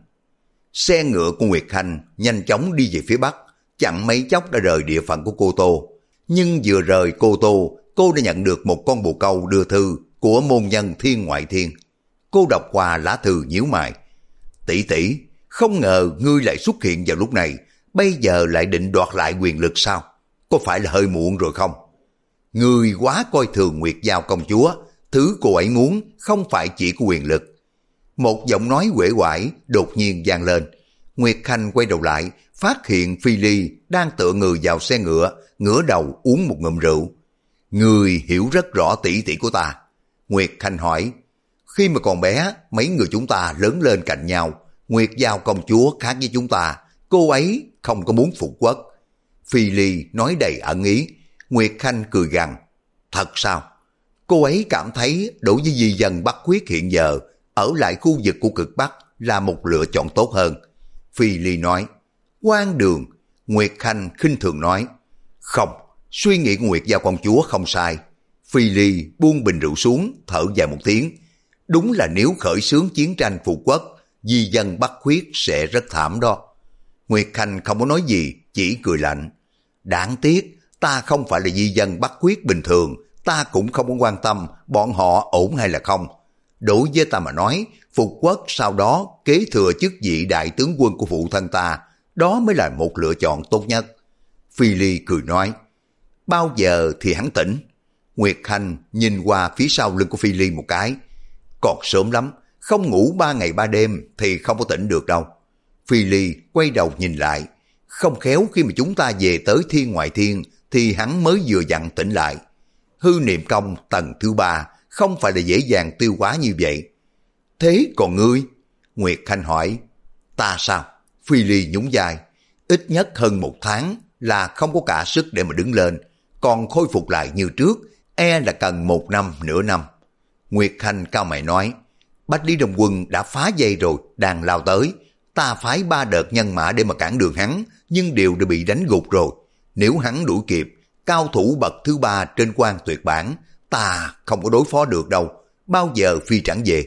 Xe ngựa của Nguyệt Khanh nhanh chóng đi về phía bắc, chẳng mấy chốc đã rời địa phận của Cô Tô. Nhưng vừa rời Cô Tô, cô đã nhận được một con bồ câu đưa thư của môn nhân Thiên Ngoại Thiên. Cô đọc qua lá thư nhíu mày. Tỷ tỷ, không ngờ ngươi lại xuất hiện vào lúc này, bây giờ lại định đoạt lại quyền lực sao? Có phải là hơi muộn rồi không? Ngươi quá coi thường Nguyệt Giao công chúa, thứ cô ấy muốn không phải chỉ có quyền lực. Một giọng nói uể oải đột nhiên vang lên. Nguyệt Khanh quay đầu lại, phát hiện Phi Ly đang tựa người vào xe ngựa, ngửa đầu uống một ngụm rượu. Ngươi hiểu rất rõ tỷ tỷ của ta. Nguyệt Khanh hỏi, khi mà còn bé, mấy người chúng ta lớn lên cạnh nhau. Nguyệt Giao công chúa khác với chúng ta, cô ấy không có muốn phục quốc. Phi Ly nói đầy ẩn ý. Nguyệt Khanh cười gằn, thật sao? Cô ấy cảm thấy đối với di dân Bắc Khuyết hiện giờ, ở lại khu vực của cực Bắc là một lựa chọn tốt hơn. Phi Ly nói, hoang đường. Nguyệt Khanh khinh thường nói, không, suy nghĩ của Nguyệt Giao công chúa không sai. Phi Ly buông bình rượu xuống, thở dài một tiếng. Đúng là nếu khởi xướng chiến tranh phục quốc, di dân Bắc Khuyết sẽ rất thảm đó. Nguyệt Khanh không có nói gì, chỉ cười lạnh. Đáng tiếc, ta không phải là di dân Bắc Khuyết bình thường, ta cũng không có quan tâm bọn họ ổn hay là không. Đối với ta mà nói, phục quốc sau đó kế thừa chức vị đại tướng quân của phụ thân ta, đó mới là một lựa chọn tốt nhất. Phi Ly cười nói, bao giờ thì hắn tỉnh? Nguyệt Khanh nhìn qua phía sau lưng của Phi Ly một cái. Còn sớm lắm, không ngủ ba ngày ba đêm thì không có tỉnh được đâu. Phi Ly quay đầu nhìn lại, không khéo khi mà chúng ta về tới Thiên Ngoại Thiên thì hắn mới vừa dặn tỉnh lại. Hư niệm công tầng thứ ba không phải là dễ dàng tiêu hóa như vậy. Thế còn ngươi? Nguyệt Khanh hỏi. Ta sao? Phi Ly nhún vai. Ít nhất hơn một tháng là không có cả sức để mà đứng lên, còn khôi phục lại như trước e là cần một năm nửa năm. Nguyệt Khanh cao mày nói, Bách Lý Đông Quân đã phá dây rồi, đang lao tới. Ta phái ba đợt nhân mã để mà cản đường hắn, nhưng đều đã bị đánh gục rồi. Nếu hắn đuổi kịp, cao thủ bậc thứ ba trên quan tuyệt bản, ta không có đối phó được đâu, bao giờ phi chẳng về.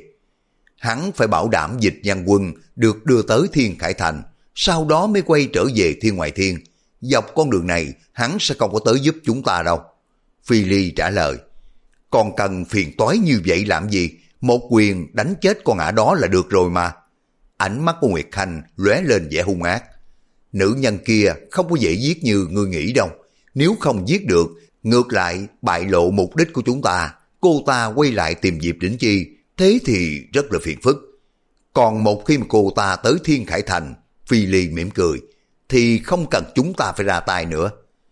Hắn phải bảo đảm dịch văn quân được đưa tới Thiên Khải Thành, sau đó mới quay trở về Thiên Ngoại Thiên. Dọc con đường này, hắn sẽ không có tới giúp chúng ta đâu. Phi Ly trả lời, còn cần phiền toái như vậy làm gì? Một quyền đánh chết con ả đó là được rồi mà. Ánh mắt của Nguyệt Khanh lóe lên vẻ hung ác. Nữ nhân kia không có dễ giết như ngươi nghĩ đâu. Nếu không giết được, ngược lại bại lộ mục đích của chúng ta, cô ta quay lại tìm Diệp Đỉnh Chi, thế thì rất là phiền phức. Còn một khi mà cô ta tới Thiên Khải Thành, Phi Ly mỉm cười, thì không cần chúng ta phải ra tay nữa.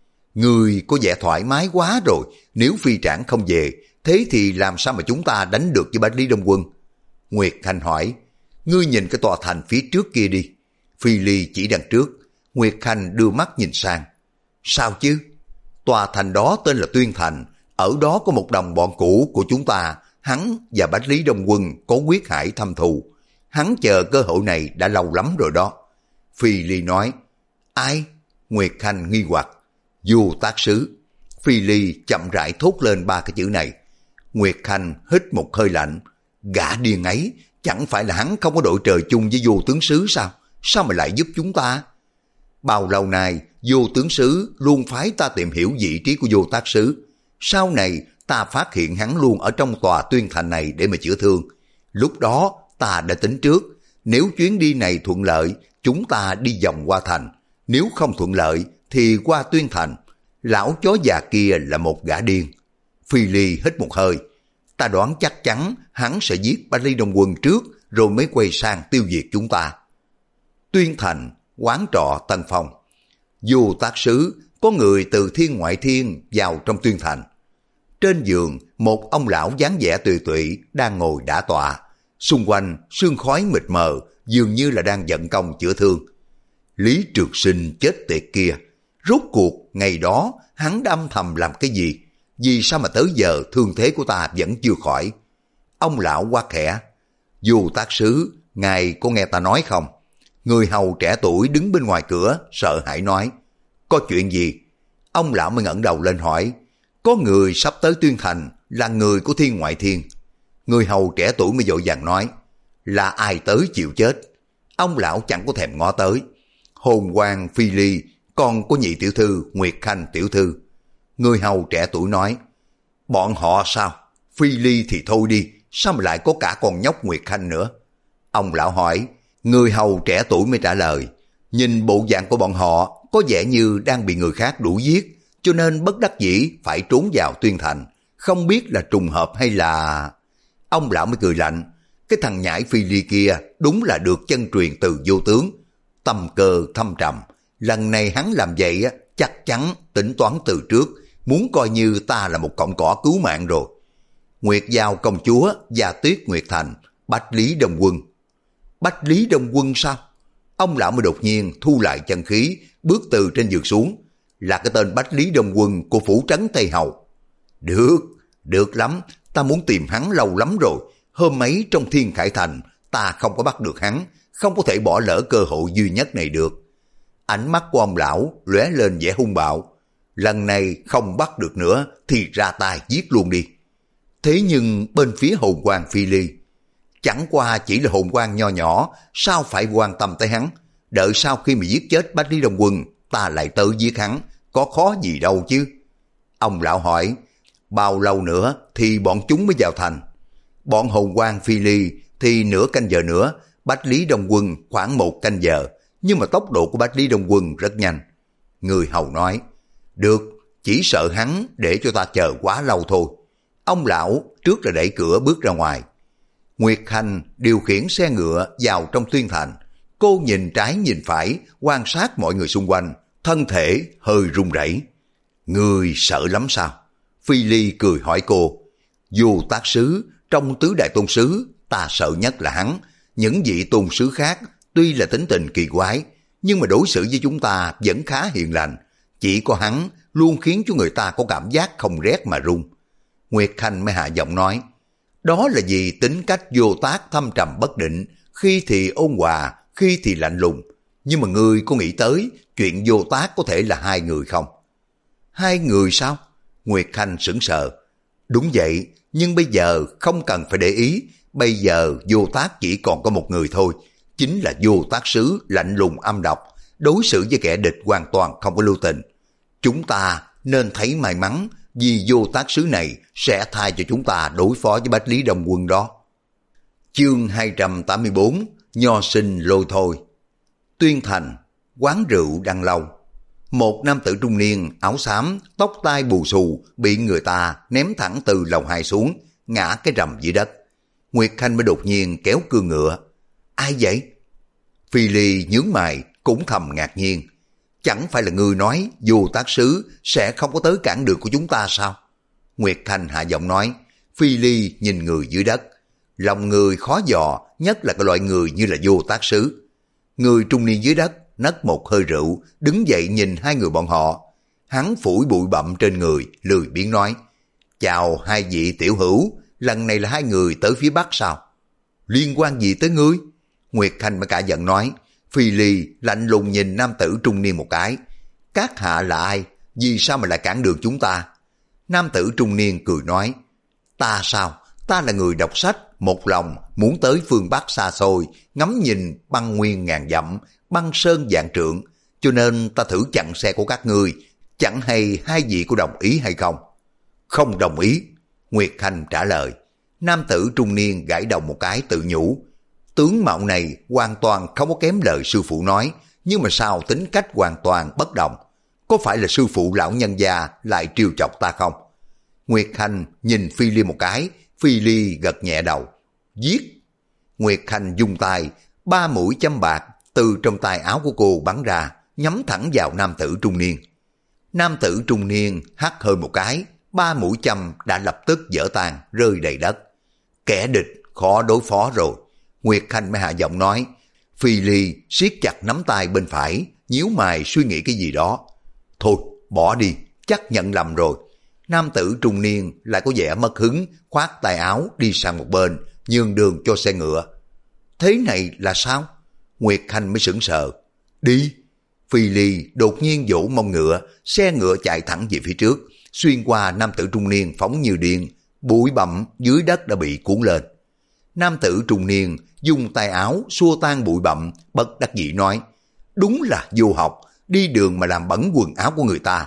Người có vẻ thoải mái quá rồi, nếu phi trảng không về, thế thì làm sao mà chúng ta đánh được với Bách Lý Đông Quân? Nguyệt Khanh hỏi, ngươi nhìn cái tòa thành phía trước kia đi. Phi Ly chỉ đằng trước. Nguyệt Khanh đưa mắt nhìn sang. Sao chứ? Tòa thành đó tên là Tuyên Thành, ở đó có một đồng bọn cũ của chúng ta, hắn và Bách Lý Đông Quân có quyết hải thâm thù. Hắn chờ cơ hội này đã lâu lắm rồi đó. Phi Ly nói, ai? Nguyệt Khanh nghi hoặc. Du Tác Sứ. Phi Ly chậm rãi thốt lên ba cái chữ này. Nguyệt Khanh hít một hơi lạnh. Gã điên ấy, chẳng phải là hắn không có đội trời chung với Vô Tướng Sứ sao? Sao mà lại giúp chúng ta? Bao lâu nay, Vô Tướng Sứ luôn phái ta tìm hiểu vị trí của Vô Tác Sứ. Sau này, ta phát hiện hắn luôn ở trong tòa tuyên thành này để mà chữa thương. Lúc đó ta đã tính trước, nếu chuyến đi này thuận lợi, chúng ta đi vòng qua thành. Nếu không thuận lợi thì qua tuyên thành. Lão chó già kia là một gã điên. Phi Ly hít một hơi. Ta đoán chắc chắn hắn sẽ giết Bách Lý Đông Quân trước rồi mới quay sang tiêu diệt chúng ta. Tuyên thành, quán trọ Tân Phong. Vô tác sứ, có người từ thiên ngoại thiên vào trong tuyên thành. Trên giường, một ông lão dáng vẻ tùy tụy đang ngồi đả tọa. Xung quanh, sương khói mịt mờ, dường như là đang vận công chữa thương. Lý Trường Sinh chết tiệt kia, rốt cuộc ngày đó hắn đã âm thầm làm cái gì? Vì sao mà tới giờ thương thế của ta vẫn chưa khỏi? Ông lão quát khẽ. Vô tác sứ, ngài có nghe ta nói không? Người hầu trẻ tuổi đứng bên ngoài cửa, sợ hãi nói. Có chuyện gì? Ông lão mới ngẩng đầu lên hỏi. Có người sắp tới tuyên thành, là người của thiên ngoại thiên. Người hầu trẻ tuổi mới vội vàng nói. Là ai tới chịu chết? Ông lão chẳng có thèm ngó tới. Hồn Quang Phi Ly, con của nhị tiểu thư Nguyệt Khanh tiểu thư. Người hầu trẻ tuổi nói. Bọn họ sao? Phi Ly thì thôi đi, sao mà lại có cả con nhóc Nguyệt Khanh nữa? Ông lão hỏi. Người hầu trẻ tuổi mới trả lời. Nhìn bộ dạng của bọn họ có vẻ như đang bị người khác đuổi giết, cho nên bất đắc dĩ phải trốn vào tuyên thành. Không biết là trùng hợp hay là... Ông lão mới cười lạnh. Cái thằng nhãi Phi Ly kia đúng là được chân truyền từ vô tướng. Tâm cơ thâm trầm. Lần này hắn làm vậy chắc chắn tính toán từ trước, muốn coi như ta là một cọng cỏ cứu mạng rồi. Nguyệt Giao công chúa và Tuyết Nguyệt Thành, Bách Lý Đông Quân. Bách Lý Đông Quân sao? Ông lão mới đột nhiên thu lại chân khí, bước từ trên giường xuống. Là cái tên Bách Lý Đông Quân của phủ trấn Tây Hầu. Được, được lắm, ta muốn tìm hắn lâu lắm rồi. Hôm ấy trong Thiên Khải Thành, ta không có bắt được hắn, không có thể bỏ lỡ cơ hội duy nhất này được. Ánh mắt của ông lão lóe lên vẻ hung bạo. Lần này không bắt được nữa thì ra tay giết luôn đi. Thế nhưng bên phía hồn quang Phi Ly, chẳng qua chỉ là hồn quang nho nhỏ, sao phải quan tâm tới hắn? Đợi sau khi mà giết chết Bách Lý Đông Quân, ta lại tới giết hắn, có khó gì đâu chứ? Ông lão hỏi, bao lâu nữa thì bọn chúng mới vào thành? Bọn hồn quang Phi Ly thì nửa canh giờ nữa, Bách Lý Đông Quân khoảng một canh giờ, nhưng mà tốc độ của Bách Lý Đông Quân rất nhanh. Người hầu nói, được, chỉ sợ hắn để cho ta chờ quá lâu thôi. Ông lão trước là đẩy cửa bước ra ngoài. Nguyệt Khanh điều khiển xe ngựa vào trong tuyên thành. Cô nhìn trái nhìn phải, quan sát mọi người xung quanh, thân thể hơi run rẩy. Người sợ lắm sao? Phi Ly cười hỏi cô. Dù tác sứ, trong tứ đại tôn sứ, ta sợ nhất là hắn. Những vị tôn sứ khác, tuy là tính tình kỳ quái, nhưng mà đối xử với chúng ta vẫn khá hiền lành. Chỉ có hắn luôn khiến cho người ta có cảm giác không rét mà run. Nguyệt Khanh mới hạ giọng nói. Đó là vì tính cách vô tác thâm trầm bất định, khi thì ôn hòa, khi thì lạnh lùng. Nhưng mà ngươi có nghĩ tới chuyện vô tác có thể là hai người không? Hai người sao? Nguyệt Khanh sững sờ. Đúng vậy, nhưng bây giờ không cần phải để ý. Bây giờ vô tác chỉ còn có một người thôi. Chính là vô tác sứ lạnh lùng âm độc, đối xử với kẻ địch hoàn toàn không có lưu tình. Chúng ta nên thấy may mắn, vì vô tác sứ này sẽ thay cho chúng ta đối phó với Bách Lý Đông Quân đó. Chương hai trăm tám mươi bốn, Nho sinh lôi thôi. Tuyên thành, quán rượu Đăng Lâu. Một nam tử trung niên, áo xám, tóc tai bù xù, bị người ta ném thẳng từ lầu hai xuống, ngã cái rầm dưới đất. Nguyệt Khanh mới đột nhiên kéo cương ngựa. Ai vậy? Phi Ly nhướng mày, cũng thầm ngạc nhiên. Chẳng phải là ngươi nói vô tác sứ sẽ không có tới cản đường của chúng ta sao? Nguyệt Khanh hạ giọng nói. Phi Ly nhìn người dưới đất. Lòng người khó dò, nhất là cái loại người như là vô tác sứ. Người trung niên dưới đất nấc một hơi rượu, đứng dậy nhìn hai người bọn họ. Hắn phủi bụi bặm trên người, lười biếng nói. Chào hai vị tiểu hữu, lần này là hai người tới phía Bắc sao? Liên quan gì tới ngươi? Nguyệt Khanh mới cả giận nói. Phi Ly lạnh lùng nhìn nam tử trung niên một cái. Các hạ là ai? Vì sao mà lại cản đường chúng ta? Nam tử trung niên cười nói. Ta sao? Ta là người đọc sách, một lòng muốn tới phương Bắc xa xôi, ngắm nhìn băng nguyên ngàn dặm, băng sơn vạn trượng, cho nên ta thử chặn xe của các ngươi. Chẳng hay hai vị có đồng ý hay không? Không đồng ý. Nguyệt Khanh trả lời. Nam tử trung niên gãi đầu một cái tự nhủ. Tướng mạo này hoàn toàn không có kém lời sư phụ nói, nhưng mà sao tính cách hoàn toàn bất động. Có phải là sư phụ lão nhân gia lại trêu chọc ta không? Nguyệt Khanh nhìn Phi Ly một cái, Phi Ly gật nhẹ đầu. Giết! Nguyệt Khanh dùng tay, ba mũi châm bạc từ trong tay áo của cô bắn ra, nhắm thẳng vào nam tử trung niên. Nam tử trung niên hắt hơi một cái, ba mũi châm đã lập tức vỡ tan, rơi đầy đất. Kẻ địch khó đối phó rồi. Nguyệt Khanh mới hạ giọng nói. Phi Ly siết chặt nắm tay bên phải, nhíu mày suy nghĩ cái gì đó. Thôi, bỏ đi, chắc nhận lầm rồi. Nam tử trung niên lại có vẻ mất hứng, khoát tay áo đi sang một bên, nhường đường cho xe ngựa. Thế này là sao? Nguyệt Khanh mới sững sờ. Đi! Phi Ly đột nhiên vỗ mông ngựa, xe ngựa chạy thẳng về phía trước, xuyên qua nam tử trung niên phóng như điện, bụi bặm dưới đất đã bị cuốn lên. Nam tử trung niên dùng tay áo xua tan bụi bặm, bất đắc dĩ nói, đúng là vô học, đi đường mà làm bẩn quần áo của người ta.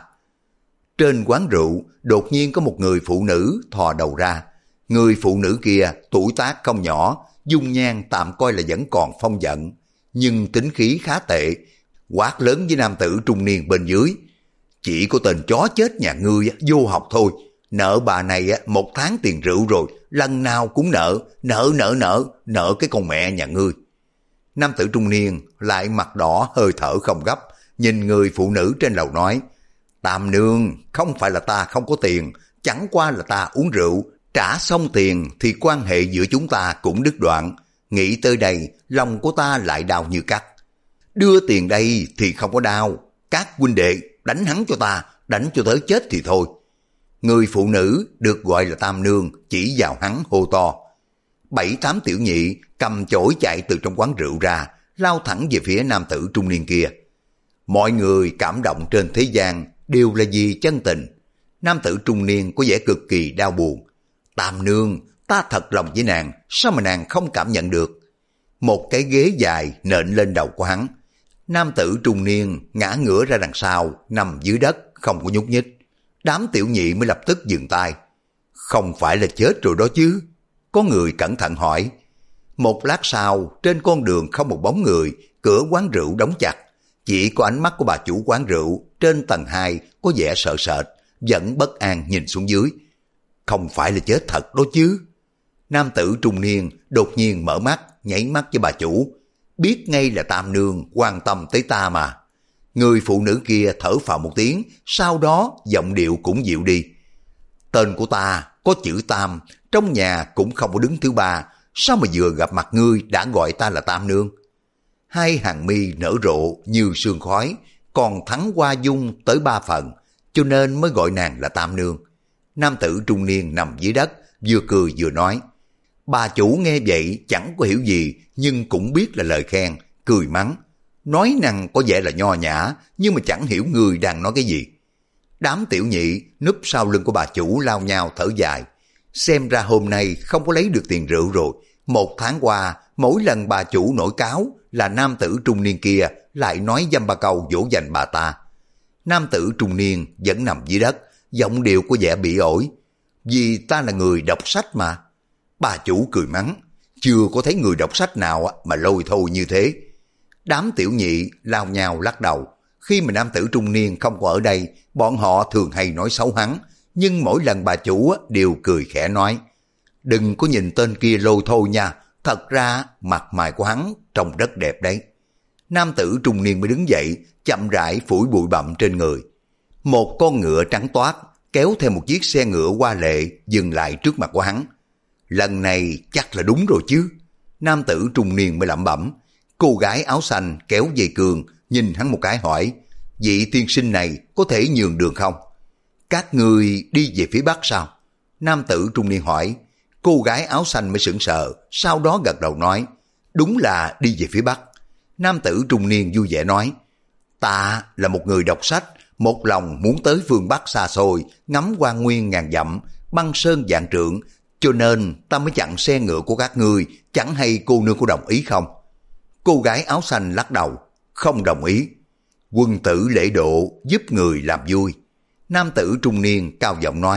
Trên quán rượu, đột nhiên có một người phụ nữ thò đầu ra. Người phụ nữ kia tuổi tác không nhỏ, dung nhan tạm coi là vẫn còn phong vận, nhưng tính khí khá tệ, quát lớn với nam tử trung niên bên dưới. Chỉ có tên chó chết nhà ngươi vô học thôi, nợ bà này một tháng tiền rượu rồi, lần nào cũng nợ, nợ nợ nợ, nợ cái con mẹ nhà ngươi. Nam tử trung niên lại mặt đỏ hơi thở không gấp, nhìn người phụ nữ trên lầu nói, Tam nương, không phải là ta không có tiền, chẳng qua là ta uống rượu, trả xong tiền thì quan hệ giữa chúng ta cũng đứt đoạn. Nghĩ tới đây, lòng của ta lại đau như cắt. Đưa tiền đây thì không có đau, các huynh đệ đánh hắn cho ta, đánh cho tới chết thì thôi. Người phụ nữ được gọi là Tam nương chỉ vào hắn hô to. Bảy tám tiểu nhị cầm chổi chạy từ trong quán rượu ra, lao thẳng về phía nam tử trung niên kia. Mọi người cảm động trên thế gian đều là vì chân tình. Nam tử trung niên có vẻ cực kỳ đau buồn. Tam nương, ta thật lòng với nàng, sao mà nàng không cảm nhận được? Một cái ghế dài nện lên đầu của hắn. Nam tử trung niên ngã ngửa ra đằng sau, nằm dưới đất, không có nhúc nhích. Đám tiểu nhị mới lập tức dừng tay. Không phải là chết rồi đó chứ? Có người cẩn thận hỏi. Một lát sau, trên con đường không một bóng người, cửa quán rượu đóng chặt. Chỉ có ánh mắt của bà chủ quán rượu trên tầng hai có vẻ sợ sệt, vẫn bất an nhìn xuống dưới. Không phải là chết thật đó chứ? Nam tử trung niên đột nhiên mở mắt, nháy mắt với bà chủ. Biết ngay là Tam nương quan tâm tới ta mà. Người phụ nữ kia thở phào một tiếng, sau đó giọng điệu cũng dịu đi. Tên của ta có chữ Tam, trong nhà cũng không có đứng thứ ba, sao mà vừa gặp mặt ngươi đã gọi ta là Tam nương? Hai hàng mi nở rộ như sương khói, còn thắng hoa dung tới ba phần, cho nên mới gọi nàng là Tam nương. Nam tử trung niên nằm dưới đất, vừa cười vừa nói. Bà chủ nghe vậy chẳng có hiểu gì, nhưng cũng biết là lời khen, cười mắng. Nói năng có vẻ là nho nhã, nhưng mà chẳng hiểu người đang nói cái gì. Đám tiểu nhị núp sau lưng của bà chủ lao nhau thở dài. Xem ra hôm nay không có lấy được tiền rượu rồi. Một tháng qua, mỗi lần bà chủ nổi cáo là nam tử trung niên kia lại nói dăm ba câu dỗ dành bà ta. Nam tử trung niên vẫn nằm dưới đất, giọng điệu có vẻ bị ổi. Vì ta là người đọc sách mà. Bà chủ cười mắng. Chưa có thấy người đọc sách nào mà lôi thôi như thế. Đám tiểu nhị lao nhau lắc đầu. Khi mà nam tử trung niên không có ở đây, bọn họ thường hay nói xấu hắn. Nhưng mỗi lần bà chủ đều cười khẽ nói. Đừng có nhìn tên kia lôi thôi nha. Thật ra mặt mày của hắn trông rất đẹp đấy. Nam tử trung niên mới đứng dậy, chậm rãi phủi bụi bặm trên người. Một con ngựa trắng toát kéo theo một chiếc xe ngựa hoa lệ dừng lại trước mặt của hắn. Lần này chắc là đúng rồi chứ. Nam tử trung niên mới lẩm bẩm. Cô gái áo xanh kéo dây cương nhìn hắn một cái hỏi. Vị tiên sinh này có thể nhường đường không? Các người đi về phía bắc sao? Nam tử trung niên hỏi. Cô gái áo xanh mới sững sờ, sau đó gật đầu nói. Đúng là đi về phía bắc. Nam tử trung niên vui vẻ nói. Ta là một người đọc sách, một lòng muốn tới phương Bắc xa xôi, ngắm hoa nguyên ngàn dặm, băng sơn vạn trượng, cho nên ta mới chặn xe ngựa của các ngươi, chẳng hay cô nương có đồng ý không? Cô gái áo xanh lắc đầu, không đồng ý. Quân tử lễ độ giúp người làm vui. Nam tử trung niên cao giọng nói,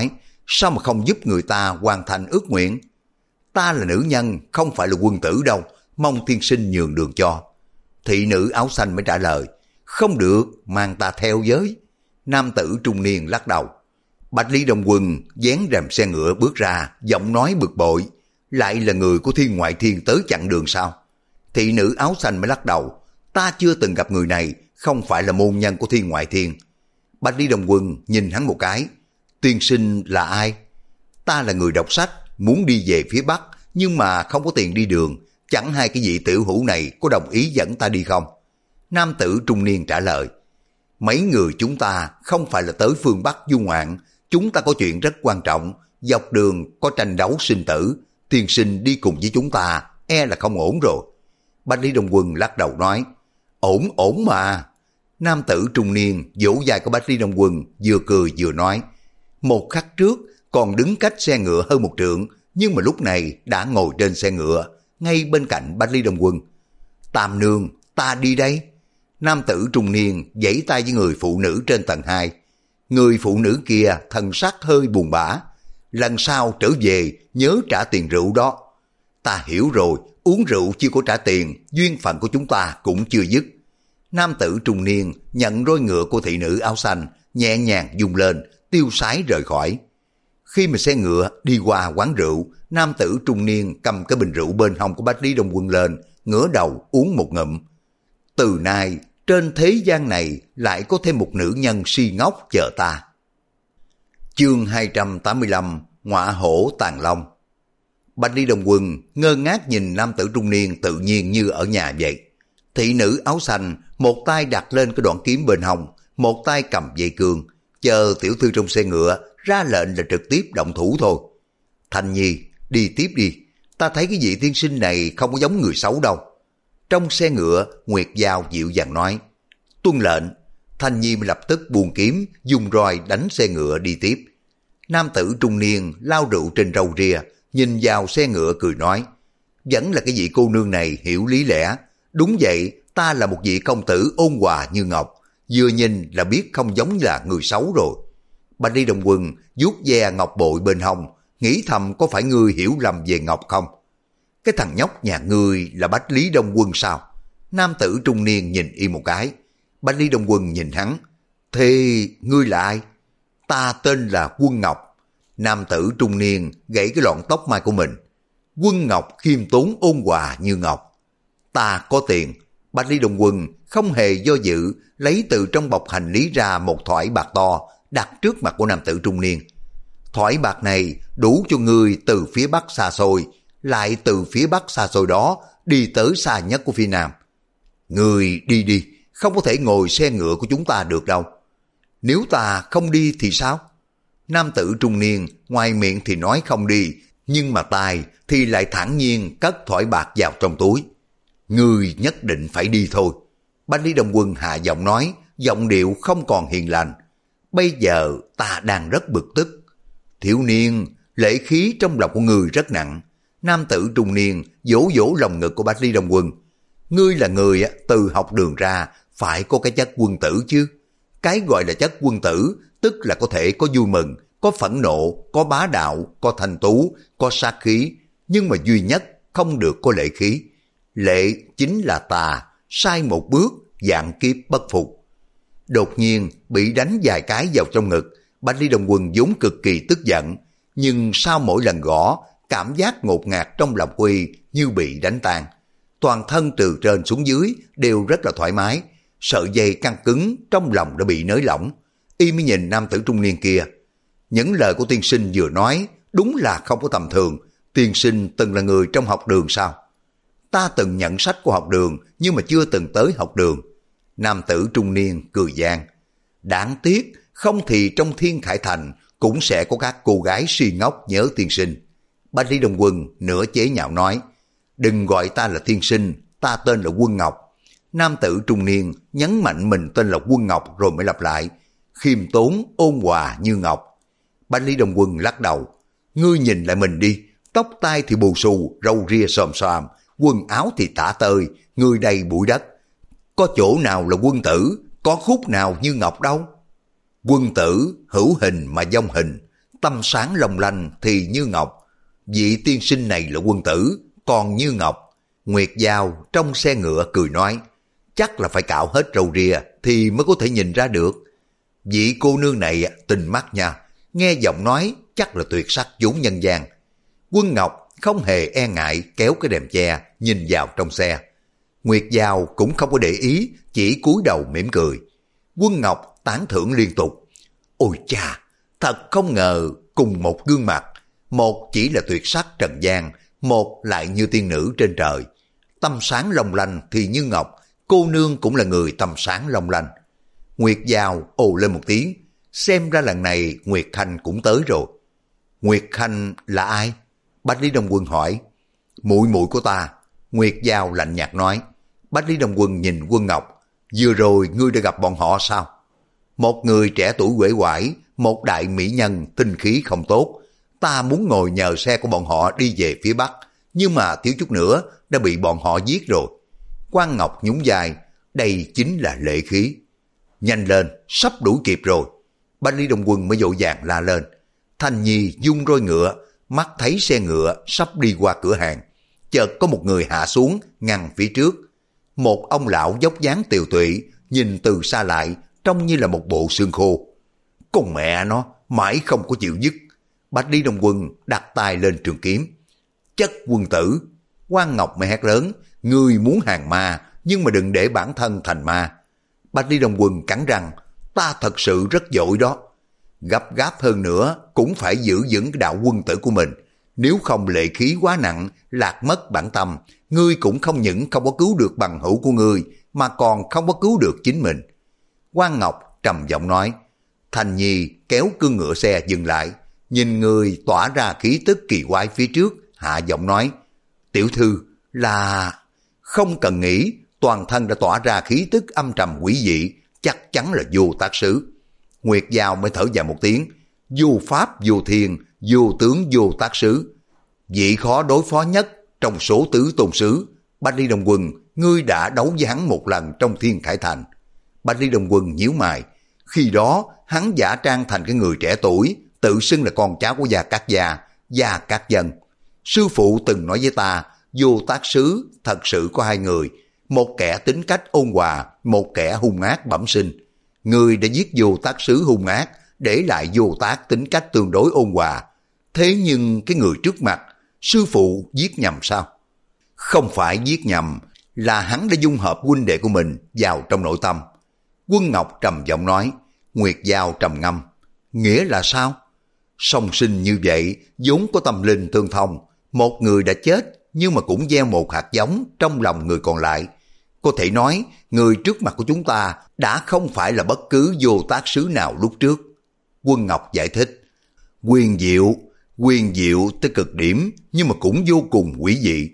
sao mà không giúp người ta hoàn thành ước nguyện? Ta là nữ nhân, không phải là quân tử đâu, mong tiên sinh nhường đường cho. Thị nữ áo xanh mới trả lời, không được, mang ta theo với. Nam tử trung niên lắc đầu. Bạch Lý Đông Quân vén rèm xe ngựa bước ra, giọng nói bực bội, lại là người của Thiên Ngoại Thiên tới chặn đường sao? Thị nữ áo xanh mới lắc đầu, ta chưa từng gặp người này, không phải là môn nhân của Thiên Ngoại Thiên. Bạch Lý Đông Quân nhìn hắn một cái, tiên sinh là ai? Ta là người đọc sách, muốn đi về phía Bắc, nhưng mà không có tiền đi đường, chẳng hai cái vị tiểu hữu này có đồng ý dẫn ta đi không? Nam tử trung niên trả lời, mấy người chúng ta không phải là tới phương Bắc du ngoạn, chúng ta có chuyện rất quan trọng, dọc đường có tranh đấu sinh tử, tiên sinh đi cùng với chúng ta, e là không ổn rồi. Bạch Lý Đông Quân lắc đầu nói, ổn ổn mà. Nam tử trung niên vỗ vai của Bạch Lý Đông Quân, vừa cười vừa nói, một khắc trước còn đứng cách xe ngựa hơn một trượng, nhưng mà lúc này đã ngồi trên xe ngựa, ngay bên cạnh Bạch Lý Đông Quân. Tam nương, ta đi đây. Nam tử trung niên giãy tay với người phụ nữ trên tầng hai. Người phụ nữ kia thần sắc hơi buồn bã. Lần sau trở về nhớ trả tiền rượu đó. Ta hiểu rồi, uống rượu chưa có trả tiền, duyên phận của chúng ta cũng chưa dứt. Nam tử trung niên nhận roi ngựa của thị nữ áo xanh, nhẹ nhàng dùng lên, tiêu sái rời khỏi. Khi mà xe ngựa đi qua quán rượu, nam tử trung niên cầm cái bình rượu bên hông của Bạch Lý Đông Quân lên, ngửa đầu uống một ngụm. Từ nay, trên thế gian này lại có thêm một nữ nhân si ngốc chờ ta. Chương hai trăm tám mươi lăm, Ngọa Hổ Tàng Long. Bạch Lý Đông Quân ngơ ngác nhìn nam tử trung niên tự nhiên như ở nhà vậy. Thị nữ áo xanh một tay đặt lên cái đoạn kiếm bên hông, một tay cầm dây cương, chờ tiểu thư trong xe ngựa ra lệnh là trực tiếp động thủ thôi. Thanh Nhi, đi tiếp đi, ta thấy cái vị tiên sinh này không có giống người xấu đâu. Trong xe ngựa, Nguyệt Giao dịu dàng nói, tuân lệnh. Thanh Nhi lập tức buông kiếm, dùng roi đánh xe ngựa đi tiếp. Nam tử trung niên lao rượu trên râu ria, nhìn vào xe ngựa cười nói, vẫn là cái vị cô nương này hiểu lý lẽ. Đúng vậy, ta là một vị công tử ôn hòa như ngọc, vừa nhìn là biết không giống là người xấu rồi. Bạch Lý Đông Quân vuốt ve ngọc bội bên hông, nghĩ thầm có phải ngươi hiểu lầm về ngọc không? Cái thằng nhóc nhà ngươi là Bạch Lý Đông Quân sao? Nam tử trung niên nhìn y một cái. Bạch Lý Đông Quân nhìn hắn, thế ngươi là ai? Ta tên là Quân Ngọc. Nam tử trung niên gãy cái lọn tóc mai của mình. Quân Ngọc khiêm tốn ôn hòa như ngọc. Ta có tiền. Bạch Lý Đông Quân không hề do dự, lấy từ trong bọc hành lý ra một thỏi bạc to, đặt trước mặt của nam tử trung niên. Thỏi bạc này đủ cho ngươi từ phía bắc xa xôi, lại từ phía bắc xa xôi đó đi tới xa nhất của phía nam. Ngươi đi đi, không có thể ngồi xe ngựa của chúng ta được đâu. Nếu ta không đi thì sao? Nam tử trung niên ngoài miệng thì nói không đi, nhưng mà tai thì lại thản nhiên cất thỏi bạc vào trong túi. Ngươi nhất định phải đi thôi. Bạch Lý Đông Quân hạ giọng nói, giọng điệu không còn hiền lành. Bây giờ ta đang rất bực tức. Thiếu niên, lễ khí trong lòng của ngươi rất nặng. Nam tử trung niên vỗ vỗ lòng ngực của Bạch Lý Đông Quân. Ngươi là người từ học đường ra, phải có cái chất quân tử chứ. Cái gọi là chất quân tử, tức là có thể có vui mừng, có phẫn nộ, có bá đạo, có thanh tú, có sát khí, nhưng mà duy nhất không được có lệ khí. Lệ chính là tà, sai một bước, vạn kiếp bất phục. Đột nhiên bị đánh vài cái vào trong ngực, Bạch Lý Đông Quân vốn cực kỳ tức giận, nhưng sau mỗi lần gõ, cảm giác ngột ngạt trong lòng Quy như bị đánh tan. Toàn thân từ trên xuống dưới đều rất là thoải mái, sợi dây căng cứng trong lòng đã bị nới lỏng. Y mới nhìn nam tử trung niên kia. Những lời của tiên sinh vừa nói đúng là không có tầm thường. Tiên sinh từng là người trong học đường sao? Ta từng nhận sách của học đường, nhưng mà chưa từng tới học đường. Nam tử trung niên cười gian. Đáng tiếc, không thì trong Thiên Khải Thành cũng sẽ có các cô gái si ngốc nhớ tiên sinh. Bạch Lý Đông Quân nửa chế nhạo nói, đừng gọi ta là tiên sinh, ta tên là Quân Ngọc. Nam tử trung niên nhấn mạnh mình tên là Quân Ngọc rồi mới lặp lại, khiêm tốn ôn hòa như ngọc. Bạch Lý Đông Quân lắc đầu, ngươi nhìn lại mình đi, tóc tai thì bù xù, râu ria xòm xòm, quần áo thì tả tơi, người đầy bụi đất. Có chỗ nào là quân tử, có khúc nào như ngọc đâu. Quân tử hữu hình mà vong hình, tâm sáng long lanh thì như ngọc. Vị tiên sinh này là quân tử, còn như ngọc. Nguyệt Giao trong xe ngựa cười nói, chắc là phải cạo hết râu ria thì mới có thể nhìn ra được. Vị cô nương này tình mắt nha, nghe giọng nói chắc là tuyệt sắc vốn nhân gian. Quân Ngọc không hề e ngại kéo cái rèm che nhìn vào trong xe. Nguyệt Giao cũng không có để ý, chỉ cúi đầu mỉm cười. Quân Ngọc tán thưởng liên tục. Ôi cha, thật không ngờ cùng một gương mặt, một chỉ là tuyệt sắc trần gian, một lại như tiên nữ trên trời. Tâm sáng long lanh thì như ngọc, cô nương cũng là người tâm sáng long lanh. Nguyệt Giao ồ lên một tiếng, xem ra lần này Nguyệt Khanh cũng tới rồi. Nguyệt Khanh là ai? Bách Lý Đông Quân hỏi. Muội muội của ta. Nguyệt Giao lạnh nhạt nói. Bách Lý Đông Quân nhìn Quân Ngọc. Vừa rồi ngươi đã gặp bọn họ sao? Một người trẻ tuổi uể oải, một đại mỹ nhân tinh khí không tốt. Ta muốn ngồi nhờ xe của bọn họ đi về phía Bắc, nhưng mà thiếu chút nữa đã bị bọn họ giết rồi. Quan Ngọc nhún vai, đây chính là lệ khí. Nhanh lên, sắp đuổi kịp rồi. Bách Lý Đông Quân mới vội vàng la lên. Thanh Nhi dung roi ngựa, mắt thấy xe ngựa sắp đi qua cửa hàng. Chợt có một người hạ xuống ngăn phía trước. Một ông lão dốc dáng tiều tụy, nhìn từ xa lại trông như là một bộ xương khô. Con mẹ nó, mãi không có chịu dứt. Bách Lý Đông Quân đặt tay lên trường kiếm. Chất quân tử. Quan Ngọc mới hét lớn, ngươi muốn hàng ma, nhưng mà đừng để bản thân thành ma. Bách Lý Đông Quân cắn răng, ta thật sự rất giỏi đó. Gấp gáp hơn nữa cũng phải giữ vững cái đạo quân tử của mình. Nếu không lệ khí quá nặng, lạc mất bản tâm, ngươi cũng không những không có cứu được bằng hữu của ngươi, mà còn không có cứu được chính mình. Quan Ngọc trầm giọng nói. Thành Nhi kéo cương ngựa xe dừng lại, nhìn người tỏa ra khí tức kỳ quái phía trước, hạ giọng nói. Tiểu thư là... Không cần nghĩ, toàn thân đã tỏa ra khí tức âm trầm quỷ dị, chắc chắn là vô tác sứ. Nguyệt Giao mới thở dài một tiếng. Vô pháp vô thiên, vô tướng vô tác sứ. Vị khó đối phó nhất trong số tứ tôn sứ. Bách Lý Đông Quân, ngươi đã đấu với hắn một lần trong Thiên Khải Thành. Bách Lý Đông Quân nhíu mày. Khi đó hắn giả trang thành cái người trẻ tuổi, tự xưng là con cháu của Gia Cát Gia, Gia Cát Dân. Sư phụ từng nói với ta, vô tác sứ thật sự có hai người, một kẻ tính cách ôn hòa, một kẻ hung ác bẩm sinh. Người đã giết vô tác sứ hung ác, để lại vô tác tính cách tương đối ôn hòa. Thế nhưng cái người trước mặt, sư phụ giết nhầm sao? Không phải giết nhầm, là hắn đã dung hợp huynh đệ của mình vào trong nội tâm. Quân Ngọc trầm giọng nói. Nguyệt Giao trầm ngâm. Nghĩa là sao? Song sinh như vậy vốn có tâm linh tương thông. Một người đã chết nhưng mà cũng gieo một hạt giống trong lòng người còn lại. Có thể nói người trước mặt của chúng ta đã không phải là bất cứ vô tác sứ nào lúc trước. Quân Ngọc giải thích. Quyền diệu, quyền diệu tới cực điểm, nhưng mà cũng vô cùng quỷ dị.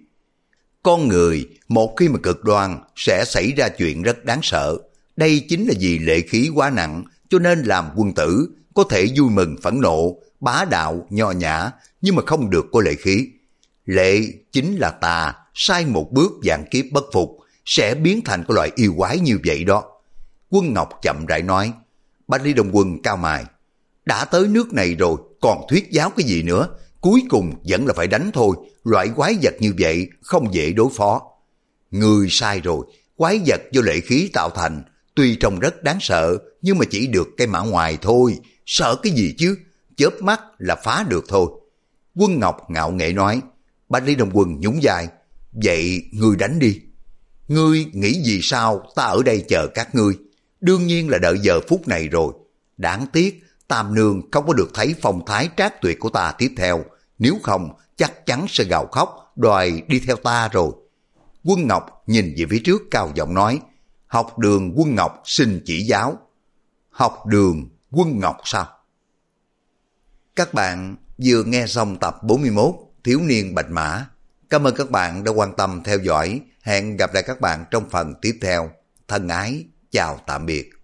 Con người một khi mà cực đoan sẽ xảy ra chuyện rất đáng sợ. Đây chính là vì lệ khí quá nặng, cho nên làm quân tử có thể vui mừng phẫn nộ, bá đạo, nho nhã, nhưng mà không được có lệ khí. Lệ chính là tà, sai một bước vạn kiếp bất phục, sẽ biến thành cái loại yêu quái như vậy đó. Quân Ngọc chậm rãi nói. Bách Lý Đông Quân cao mày. Đã tới nước này rồi, còn thuyết giáo cái gì nữa? Cuối cùng vẫn là phải đánh thôi, loại quái vật như vậy không dễ đối phó. Người sai rồi, quái vật do lệ khí tạo thành, tuy trông rất đáng sợ, nhưng mà chỉ được cái mã ngoài thôi, sợ cái gì chứ, chớp mắt là phá được thôi. Quân Ngọc ngạo nghễ nói. Bách Lý Đông Quân nhún vai. Vậy ngươi đánh đi. Ngươi nghĩ gì sao ta ở đây chờ các ngươi? Đương nhiên là đợi giờ phút này rồi. Đáng tiếc Tam Nương không có được thấy phong thái trác tuyệt của ta tiếp theo, nếu không chắc chắn sẽ gào khóc đòi đi theo ta rồi. Quân Ngọc nhìn về phía trước cao giọng nói. Học đường Quân Ngọc xin chỉ giáo. Học đường Quân Ngọc sao? Các bạn vừa nghe xong tập bốn mươi mốt Thiếu niên Bạch Mã. Cảm ơn các bạn đã quan tâm theo dõi. Hẹn gặp lại các bạn trong phần tiếp theo. Thân ái, chào tạm biệt.